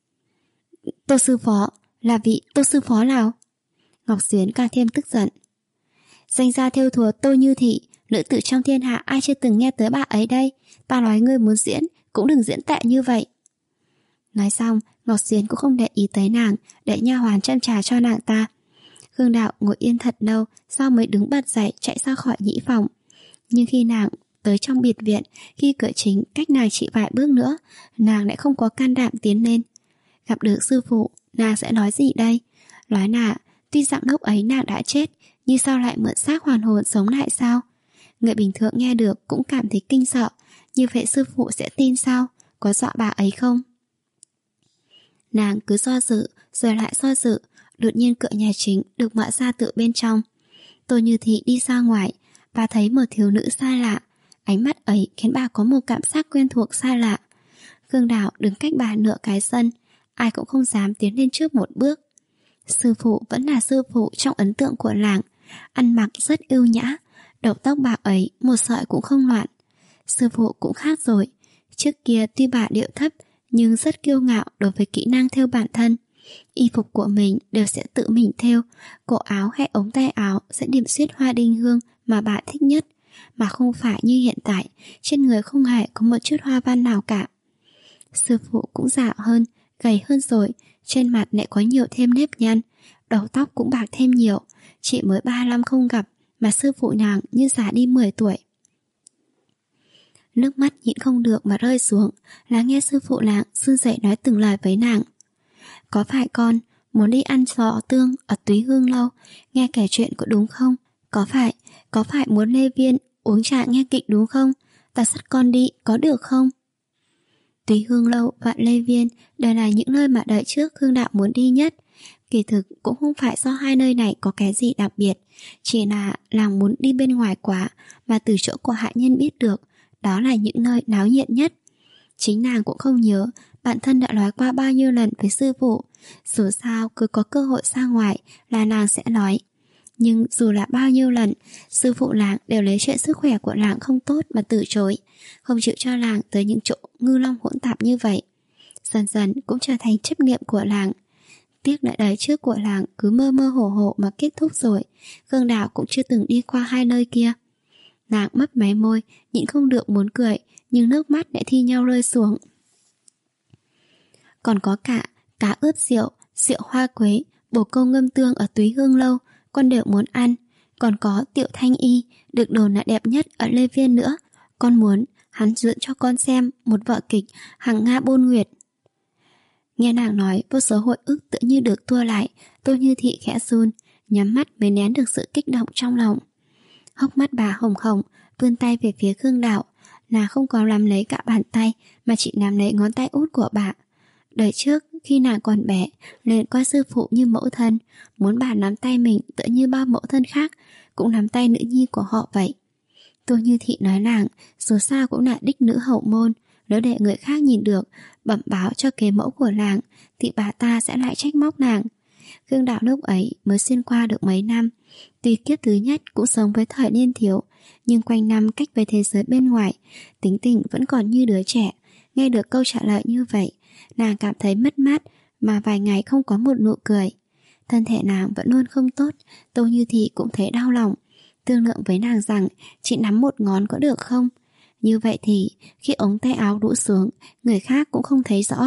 Tô sư phó, là vị Tô sư phó nào? Ngọc Xuyến càng thêm tức giận: danh gia thêu thùa Tô Như Thị, nữ tử trong thiên hạ ai chưa từng nghe tới bà ấy đây, ta nói ngươi muốn diễn cũng đừng diễn tệ như vậy. Nói xong, Ngọc Xuyến cũng không để ý tới nàng, để nha hoàn châm trà cho nàng ta. Khương Đạo ngồi yên thật lâu, sau mới đứng bật dậy chạy ra khỏi nhĩ phòng. Nhưng khi nàng tới trong biệt viện, khi cửa chính cách nàng chỉ vài bước nữa, nàng lại không có can đảm tiến lên. Gặp được sư phụ, nàng sẽ nói gì đây? Nói là Tuy rằng lúc ấy nàng đã chết, nhưng sao lại mượn xác hoàn hồn sống lại sao? Người bình thường nghe được cũng cảm thấy kinh sợ. Như vậy sư phụ sẽ tin sao? Có dọa bà ấy không? Nàng cứ do dự, rồi lại do dự. Đột nhiên cửa nhà chính được mở ra từ bên trong. Tô Như Thị đi ra ngoài. Bà thấy một thiếu nữ xa lạ. Ánh mắt ấy khiến bà có một cảm giác quen thuộc xa lạ. Khương Đào đứng cách bà nửa cái sân. Ai cũng không dám tiến lên trước một bước. Sư phụ vẫn là sư phụ trong ấn tượng của làng. Ăn mặc rất ưu nhã. Đầu tóc bạc ấy một sợi cũng không loạn. Sư phụ cũng khác rồi. Trước kia tuy bà điệu thấp, nhưng rất kiêu ngạo đối với kỹ năng thêu bản thân. Y phục của mình đều sẽ tự mình thêu. Cổ áo hay ống tay áo sẽ điểm xuyết hoa đinh hương mà bà thích nhất, mà không phải như hiện tại trên người không hề có một chút hoa văn nào cả. Sư phụ cũng già hơn, gầy hơn rồi. Trên mặt lại có nhiều thêm nếp nhăn. Đầu tóc cũng bạc thêm nhiều. Chỉ mới ba năm không gặp mà sư phụ nàng như già đi mười tuổi. Nước mắt nhịn không được mà rơi xuống. Là nghe sư phụ nàng run rẩy nói từng lời với nàng. Có phải con muốn đi ăn giò tương ở Túy Hương Lâu, nghe kể chuyện có đúng không? Có phải, có phải muốn Lê Viên uống trà nghe kịch đúng không? Ta dắt con đi, có được không? Túy Hương Lâu và Lê Viên đều là những nơi mà đợi trước Khương Đạo muốn đi nhất. Kỳ thực cũng không phải do hai nơi này có cái gì đặc biệt, chỉ là làng muốn đi bên ngoài quá, mà từ chỗ của hạ nhân biết được đó là những nơi náo nhiệt nhất. Chính nàng cũng không nhớ bản thân đã nói qua bao nhiêu lần với sư phụ. Dù sao cứ có cơ hội ra ngoài là nàng sẽ nói. Nhưng dù là bao nhiêu lần, sư phụ làng đều lấy chuyện sức khỏe của làng không tốt mà từ chối, không chịu cho làng tới những chỗ ngư long hỗn tạp như vậy. Dần dần cũng trở thành chấp niệm của làng. Tiếc lại đời trước của làng cứ mơ mơ hồ hồ mà kết thúc rồi. Khương Đào cũng chưa từng đi qua hai nơi kia. Nàng mấp máy môi, nhịn không được muốn cười, nhưng nước mắt lại thi nhau rơi xuống. Còn có cả cá ướp rượu, rượu hoa quế, bồ câu ngâm tương ở Túy Hương Lâu, con đều muốn ăn. Còn có Tiểu Thanh Y, được đồn là đẹp nhất ở Lê Viên nữa. Con muốn hắn dưỡng cho con xem một vở kịch Hằng Nga Bôn Nguyệt. Nghe nàng nói, vô số hồi ức tự như được tua lại. Tô Như Thị khẽ run, nhắm mắt mới nén được sự kích động trong lòng. Hốc mắt bà hồng hồng, vươn tay về phía Khương Đạo. Nàng không có nắm lấy cả bàn tay, mà chỉ nắm lấy ngón tay út của bà. Đời trước, khi nàng còn bé, liền coi sư phụ như mẫu thân, muốn bà nắm tay mình tựa như bao mẫu thân khác cũng nắm tay nữ nhi của họ vậy. Tô Như Thị nói nàng, dù sao cũng là đích nữ hậu môn, nếu để người khác nhìn được, bẩm báo cho kế mẫu của làng, thì bà ta sẽ lại trách móc nàng. Khương Đạo lúc ấy mới xuyên qua được mấy năm, tuy kiếp thứ nhất cũng sống với thời niên thiếu, nhưng quanh năm cách với thế giới bên ngoài, tính tình vẫn còn như đứa trẻ. Nghe được câu trả lời như vậy, nàng cảm thấy mất mát, mà vài ngày không có một nụ cười. Thân thể nàng vẫn luôn không tốt. Tô Như Thị cũng thấy đau lòng, thương lượng với nàng rằng chị nắm một ngón có được không? Như vậy thì khi ống tay áo rũ xuống, người khác cũng không thấy rõ.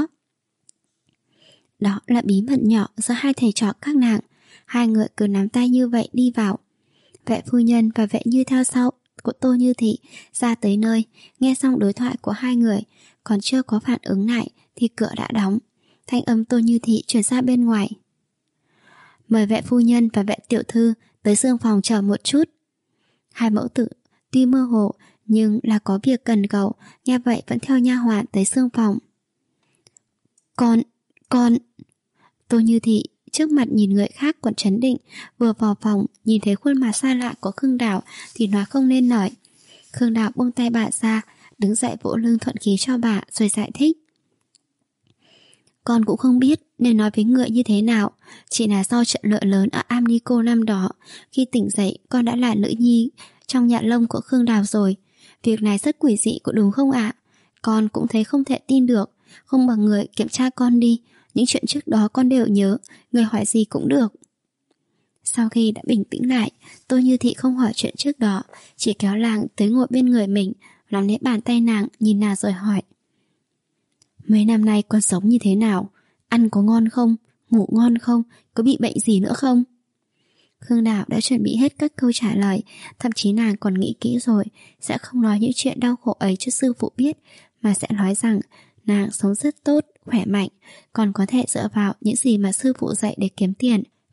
Đó là bí mật nhỏ giữa hai thầy trò các nàng. Hai người cứ nắm tay như vậy đi vào. Vệ phu nhân và vệ như theo sau của Tô Như Thị ra tới nơi, nghe xong đối thoại của hai người, còn chưa có phản ứng lại thì cửa đã đóng. Thanh âm Tô Như Thị truyền ra bên ngoài. Mời vệ phu nhân và vệ tiểu thư tới xương phòng chờ một chút. Hai mẫu tử tuy mơ hồ nhưng là có việc cần cầu, nghe vậy vẫn theo nha hoàn tới xương phòng. Con, con... Tô Như Thị trước mặt nhìn người khác còn trấn định, vừa vào phòng nhìn thấy khuôn mặt xa lạ của Khương Đào thì nói không nên lời. Khương Đào buông tay bà ra, đứng dậy vỗ lưng thuận khí cho bà rồi giải thích. Con cũng không biết nên nói với người như thế nào, chỉ là do trận lựa lớn ở Amnico năm đó, khi tỉnh dậy con đã là nữ nhi trong nhạn lông của Khương Đào rồi. Việc này rất quỷ dị có đúng không ạ? Con cũng thấy không thể tin được. Không bằng người kiểm tra con đi, những chuyện trước đó con đều nhớ, người hỏi gì cũng được. Sau khi đã bình tĩnh lại, Tô Như Thị không hỏi chuyện trước đó, chỉ kéo nàng tới ngồi bên người mình, nắm lấy bàn tay nàng, nhìn nàng rồi hỏi. Mấy năm nay con sống như thế nào? Ăn có ngon không? Ngủ ngon không? Có bị bệnh gì nữa không? Khương Đào đã chuẩn bị hết các câu trả lời, thậm chí nàng còn nghĩ kỹ rồi, sẽ không nói những chuyện đau khổ ấy cho sư phụ biết, mà sẽ nói rằng nàng sống rất tốt, khỏe mạnh, còn có thể dựa vào những gì mà sư phụ dạy để kiếm tiền,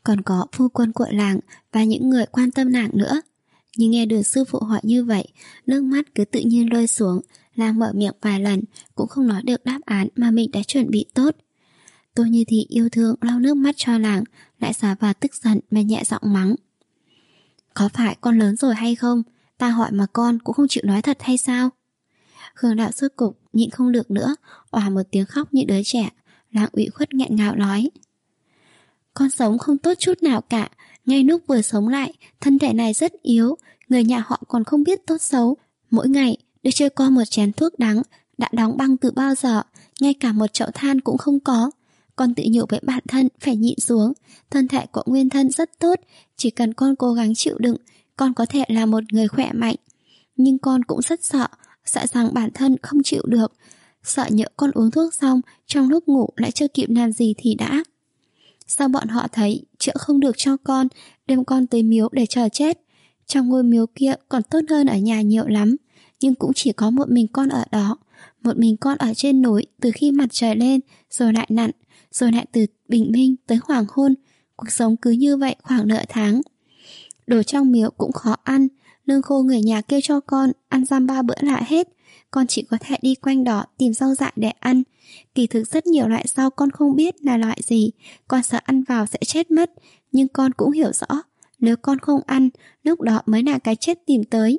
còn có phu quân của làng và những người quan tâm nàng nữa. Nhưng nghe được sư phụ hỏi như vậy, nước mắt cứ tự nhiên rơi xuống. Làng mở miệng vài lần cũng không nói được đáp án mà mình đã chuẩn bị tốt. Tô Như Thị yêu thương lau nước mắt cho làng, lại xả vào tức giận mà nhẹ giọng mắng. Có phải con lớn rồi hay không? Ta hỏi mà con cũng không chịu nói thật hay sao? Khương Đạo rốt cục nhịn không được nữa, òa một tiếng khóc như đứa trẻ. Làng ủy khuất nghẹn ngào nói. Con sống không tốt chút nào cả. Ngay lúc vừa sống lại, thân thể này rất yếu. Người nhà họ còn không biết tốt xấu. Mỗi ngày đưa cho con một chén thuốc đắng đã đóng băng từ bao giờ, ngay cả một chậu than cũng không có. Con tự nhủ với bản thân phải nhịn xuống. Thân thể của nguyên thân rất tốt, chỉ cần con cố gắng chịu đựng, con có thể là một người khỏe mạnh. Nhưng con cũng rất sợ, sợ rằng bản thân không chịu được, sợ nhỡ con uống thuốc xong trong lúc ngủ lại chưa kịp làm gì thì đã. Sao bọn họ thấy chữa không được cho con, đem con tới miếu để chờ chết. Trong ngôi miếu kia còn tốt hơn ở nhà nhiều lắm, nhưng cũng chỉ có một mình con ở đó. Một mình con ở trên núi từ khi mặt trời lên, rồi lại nặn, rồi lại từ bình minh tới hoàng hôn. Cuộc sống cứ như vậy khoảng nửa tháng. Đồ trong miếu cũng khó ăn, lương khô người nhà kêu cho con ăn dăm ba bữa lại hết. Con chỉ có thể đi quanh đó tìm rau dại để ăn. Kỳ thực rất nhiều loại rau con không biết là loại gì, con sợ ăn vào sẽ chết mất. Nhưng con cũng hiểu rõ, nếu con không ăn, lúc đó mới là cái chết tìm tới.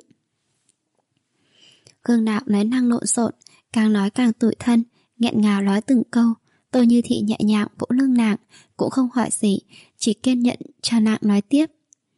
Khương Đạo nói năng lộn xộn, càng nói càng tủi thân, nghẹn ngào nói từng câu. Tô Như Thị nhẹ nhàng vỗ lưng nàng, cũng không hỏi gì, chỉ kiên nhẫn cho nàng nói tiếp.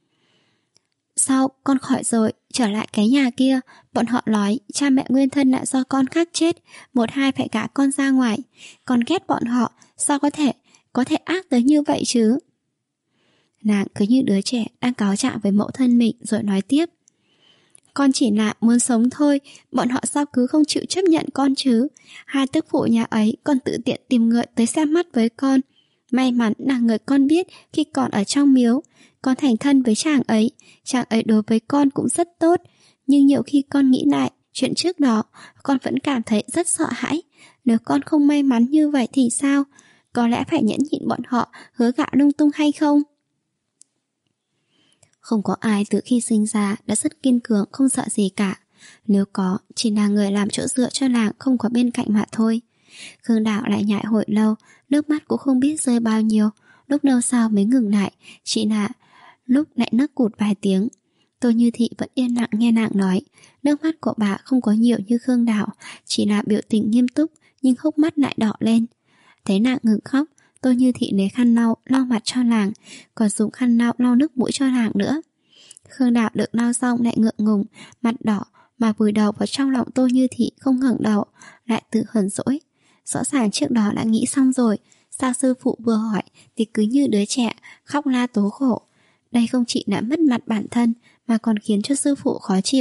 Sau con khỏi rồi, trở lại cái nhà kia, bọn họ nói cha mẹ nguyên thân đã do con khác chết, một hai phải gả con ra ngoài. Con ghét bọn họ, sao có thể, có thể ác tới như vậy chứ? Nàng cứ như đứa trẻ đang cáo trạng với mẫu thân mình rồi nói tiếp. Con chỉ là muốn sống thôi, bọn họ sao cứ không chịu chấp nhận con chứ? Hai tức phụ nhà ấy còn tự tiện tìm người tới xem mắt với con. May mắn là người con biết khi còn ở trong miếu. Con thành thân với chàng ấy, chàng ấy đối với con cũng rất tốt. Nhưng nhiều khi con nghĩ lại chuyện trước đó, con vẫn cảm thấy rất sợ hãi. Nếu con không may mắn như vậy thì sao? Có lẽ phải nhẫn nhịn bọn họ hứa gả lung tung hay không? Không có ai từ khi sinh ra đã rất kiên cường, không sợ gì cả. Nếu có, chỉ là người làm chỗ dựa cho làng không có bên cạnh mà thôi. Khương Đạo lại nhại hồi lâu, nước mắt cũng không biết rơi bao nhiêu. Lúc lâu sau mới ngừng lại, chỉ là lúc lại nấc cụt vài tiếng. Tô Như Thị vẫn yên lặng nghe nàng nói. Nước mắt của bà không có nhiều như Khương Đạo, chỉ là biểu tình nghiêm túc, nhưng hốc mắt lại đỏ lên. Thấy nàng ngừng khóc, Tô Như Thị lấy khăn lau lau mặt cho nàng, còn dùng khăn lau lau nước mũi cho nàng nữa. Khương Đạo được lau xong lại ngượng ngùng, mặt đỏ mà vùi đầu vào trong lòng Tô Như Thị không ngẩng đầu, lại tự hờn dỗi. Rõ ràng trước đó đã nghĩ xong rồi, sao sư phụ vừa hỏi thì cứ như đứa trẻ khóc la tố khổ. Đây không chỉ đã mất mặt bản thân mà còn khiến cho sư phụ khó chịu.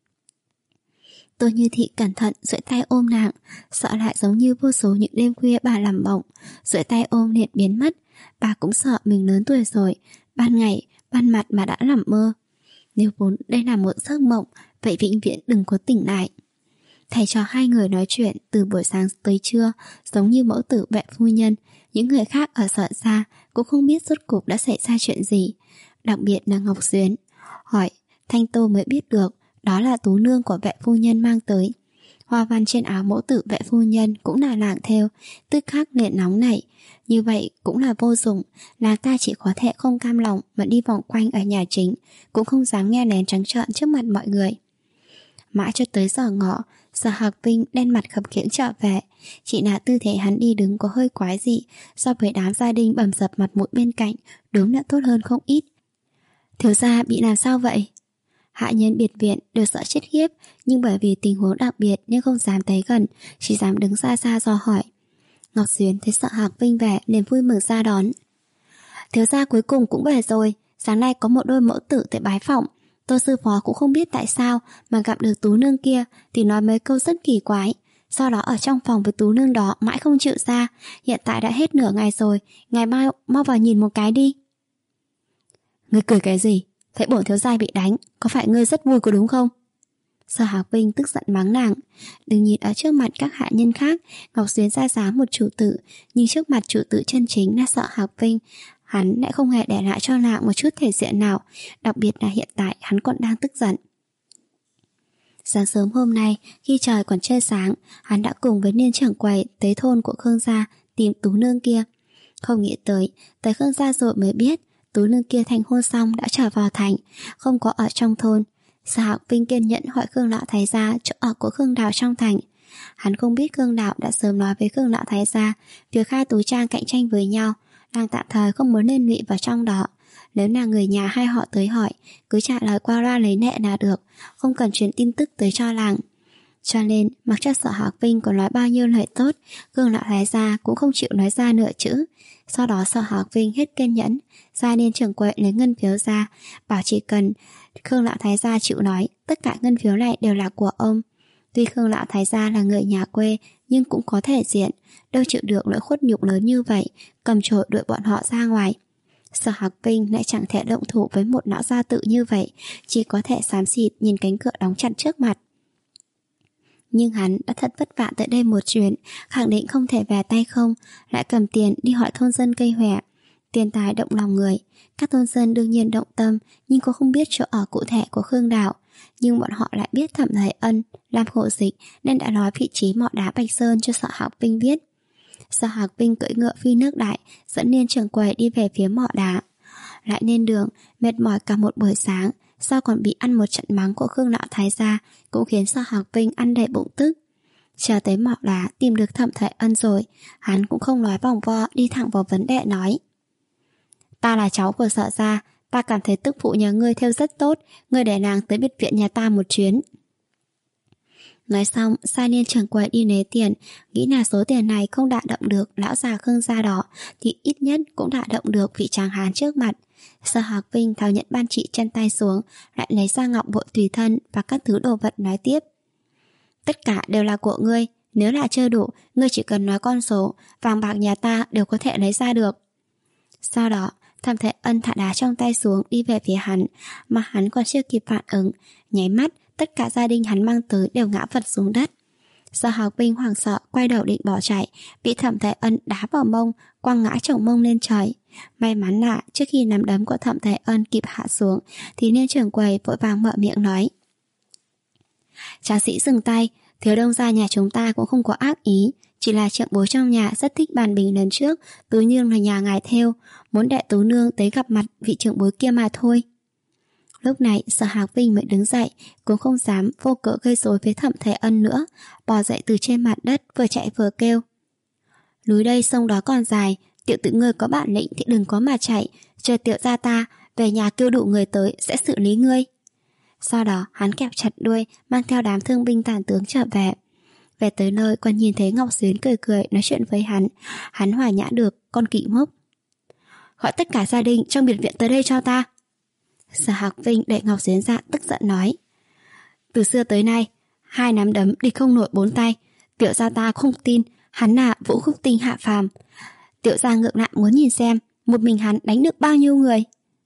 Tô Như Thị cẩn thận duỗi tay ôm nàng, sợ lại giống như vô số những đêm khuya bà làm bổng, duỗi tay ôm liền biến mất. Bà cũng sợ mình lớn tuổi rồi, ban ngày, ban mặt mà đã nằm mơ. Nếu vốn đây là một giấc mộng, vậy vĩnh viễn đừng có tỉnh lại. Thầy cho hai người nói chuyện từ buổi sáng tới trưa, giống như mẫu tử Vệ phu nhân. Những người khác ở Sở Gia cũng không biết rốt cuộc đã xảy ra chuyện gì. Đặc biệt là Ngọc Xuyến. Hỏi, Thanh Tô mới biết được đó là tú nương của Vệ phu nhân mang tới. Hoa văn trên áo mẫu tử Vệ phu nhân cũng là làng theo, tức khắc liền nóng nảy. Như vậy cũng là vô dụng, là ta chỉ có thể không cam lòng mà đi vòng quanh ở nhà chính, cũng không dám nghe lén trắng trợn trước mặt mọi người. Mãi cho tới giờ ngọ, Sở Hạc Vinh đen mặt khập khiễng trở về. Chỉ là tư thế hắn đi đứng có hơi quái dị, so với đám gia đình bầm dập mặt mũi bên cạnh, đúng là tốt hơn không ít. Thiếu gia bị làm sao vậy? Hạ nhân biệt viện đều sợ chết khiếp, nhưng bởi vì tình huống đặc biệt nên không dám tới gần, chỉ dám đứng xa xa dò hỏi. Ngọc Xuyến thấy Sở Hạc Vinh về liền vui mừng ra đón. Thiếu gia cuối cùng cũng về rồi, sáng nay có một đôi mẫu tử tới bái phỏng. Tô sư phó cũng không biết tại sao mà gặp được tú nương kia thì nói mấy câu rất kỳ quái. Sau đó ở trong phòng với tú nương đó mãi không chịu ra. Hiện tại đã hết nửa ngày rồi, ngày mai mau vào nhìn một cái đi. Ngươi cười cái gì? Thấy bổn thiếu gia bị đánh, có phải ngươi rất vui có đúng không? Sở Hạc Vinh tức giận mắng nàng. Đừng nhìn ở trước mặt các hạ nhân khác Ngọc Xuyến ra dáng một chủ tử, nhưng trước mặt chủ tử chân chính là Sở Hạc Vinh, hắn lại không hề để lại cho nàng một chút thể diện nào, đặc biệt là hiện tại hắn còn đang tức giận. Sáng sớm hôm nay, khi trời còn chưa sáng, hắn đã cùng với Niên trưởng quầy tới thôn của Khương gia tìm Tú nương kia. Không nghĩ tới, tới Khương gia rồi mới biết Tú nương kia thành hôn xong đã trở vào thành, không có ở trong thôn. Sở Hạc Vinh kiên nhẫn hỏi Khương lão thái gia chỗ ở của Khương Đào trong thành. Hắn không biết Khương Đào đã sớm nói với Khương lão thái gia việc hai tú trang cạnh tranh với nhau, đang tạm thời không muốn liên lụy vào trong đó. Nếu là người nhà hai họ tới hỏi, cứ trả lời qua loa lấy lệ là được, không cần truyền tin tức tới cho làng. Cho nên, mặc cho Sở Hạc Vinh còn nói bao nhiêu lời tốt, Khương lão thái gia cũng không chịu nói ra nửa chữ. Sau đó Sở Hạc Vinh hết kiên nhẫn, ra Niên trưởng quầy lấy ngân phiếu ra, bảo chỉ cần Khương lão thái gia chịu nói, tất cả ngân phiếu này đều là của ông. Tuy Khương lão thái gia là người nhà quê, nhưng cũng có thể diện, đâu chịu được nỗi khuất nhục lớn như vậy, cầm chổi đuổi bọn họ ra ngoài. Sở Hạc Vinh lại chẳng thể động thủ với một lão gia tự như vậy, chỉ có thể xám xịt nhìn cánh cửa đóng chặt trước mặt. Nhưng hắn đã thật vất vả tới đây một chuyến, khẳng định không thể về tay không, lại cầm tiền đi hỏi thôn dân cây hòe. Tiền tài động lòng người, các thôn dân đương nhiên động tâm, nhưng cũng không biết chỗ ở cụ thể của Khương Đào. Nhưng bọn họ lại biết Thẩm Thầy Ân làm hộ dịch nên đã nói vị trí mỏ đá Bạch Sơn cho Sở Hạc Vinh biết. Sở Hạc Vinh cưỡi ngựa phi nước đại, dẫn Niên trưởng quầy đi về phía mỏ đá. Lại lên đường, mệt mỏi cả một buổi sáng, sau còn bị ăn một trận mắng của Khương lão thái gia, cũng khiến Sở Hạc Vinh ăn đầy bụng tức. Chờ tới mỏ đá tìm được Thẩm Thầy Ân rồi, hắn cũng không nói vòng vo, đi thẳng vào vấn đề nói: Ta là cháu của Sở gia, ta cảm thấy tức phụ nhà ngươi theo rất tốt, ngươi để nàng tới biệt viện nhà ta một chuyến. Nói xong, sai Niên trưởng quầy đi lấy tiền, nghĩ là số tiền này không đả động được lão già Khương gia đó, thì ít nhất cũng đả động được vị tráng hán trước mặt. Sở Hạc Vinh tháo nhận ban trị chân tay xuống, lại lấy ra ngọc bội tùy thân và các thứ đồ vật nói tiếp: Tất cả đều là của ngươi, nếu là chưa đủ, ngươi chỉ cần nói con số, vàng bạc nhà ta đều có thể lấy ra được. Sau đó, Thẩm Thầy Ân thả đá trong tay xuống đi về phía hắn, mà hắn còn chưa kịp phản ứng, nháy mắt tất cả gia đình hắn mang tới đều ngã vật xuống đất. Sở Hạc Vinh hoảng sợ quay đầu định bỏ chạy, bị Thẩm Thầy Ân đá vào mông, quăng ngã chồng mông lên trời. May mắn là trước khi nắm đấm của Thẩm Thầy Ân kịp hạ xuống, thì Niên trưởng quầy vội vàng mở miệng nói: Tráng sĩ dừng tay, thiếu đông gia nhà chúng ta cũng không có ác ý, chỉ là trưởng bối trong nhà rất thích bàn bình lần trước Tú nương là nhà ngài theo, muốn đệ Tú nương tới gặp mặt vị trưởng bối kia mà thôi. Lúc này Sở Hạc Vinh mới đứng dậy, cũng không dám vô cớ gây rối với Thẩm Thầy Ân nữa, bò dậy từ trên mặt đất vừa chạy vừa kêu: Núi đây sông đó còn dài, tiểu tử ngươi có bản lĩnh thì đừng có mà chạy, chờ tiểu gia ta về nhà kêu đủ người tới sẽ xử lý ngươi. Sau đó hắn kẹp chặt đuôi, mang theo đám thương binh tàn tướng trở về. Về tới nơi còn nhìn thấy Ngọc Xuyến cười cười nói chuyện với hắn, hắn hòa nhã được con kỵ mốc: Gọi tất cả gia đình trong biệt viện tới đây cho ta. Sở Hạc Vinh đẩy Ngọc Xuyến ra tức giận nói: Từ xưa tới nay, hai nắm đấm đi không nổi bốn tay, tiểu gia ta không tin hắn là Vũ Khúc Tinh hạ phàm. Tiểu gia ngược lại muốn nhìn xem một mình hắn đánh được bao nhiêu người.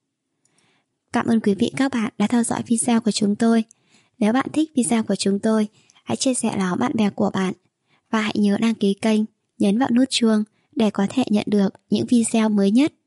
Cảm ơn quý vị các bạn đã theo dõi video của chúng tôi. Nếu bạn thích video của chúng tôi, hãy chia sẻ nó bạn bè của bạn. Và hãy nhớ đăng ký kênh, nhấn vào nút chuông để có thể nhận được những video mới nhất.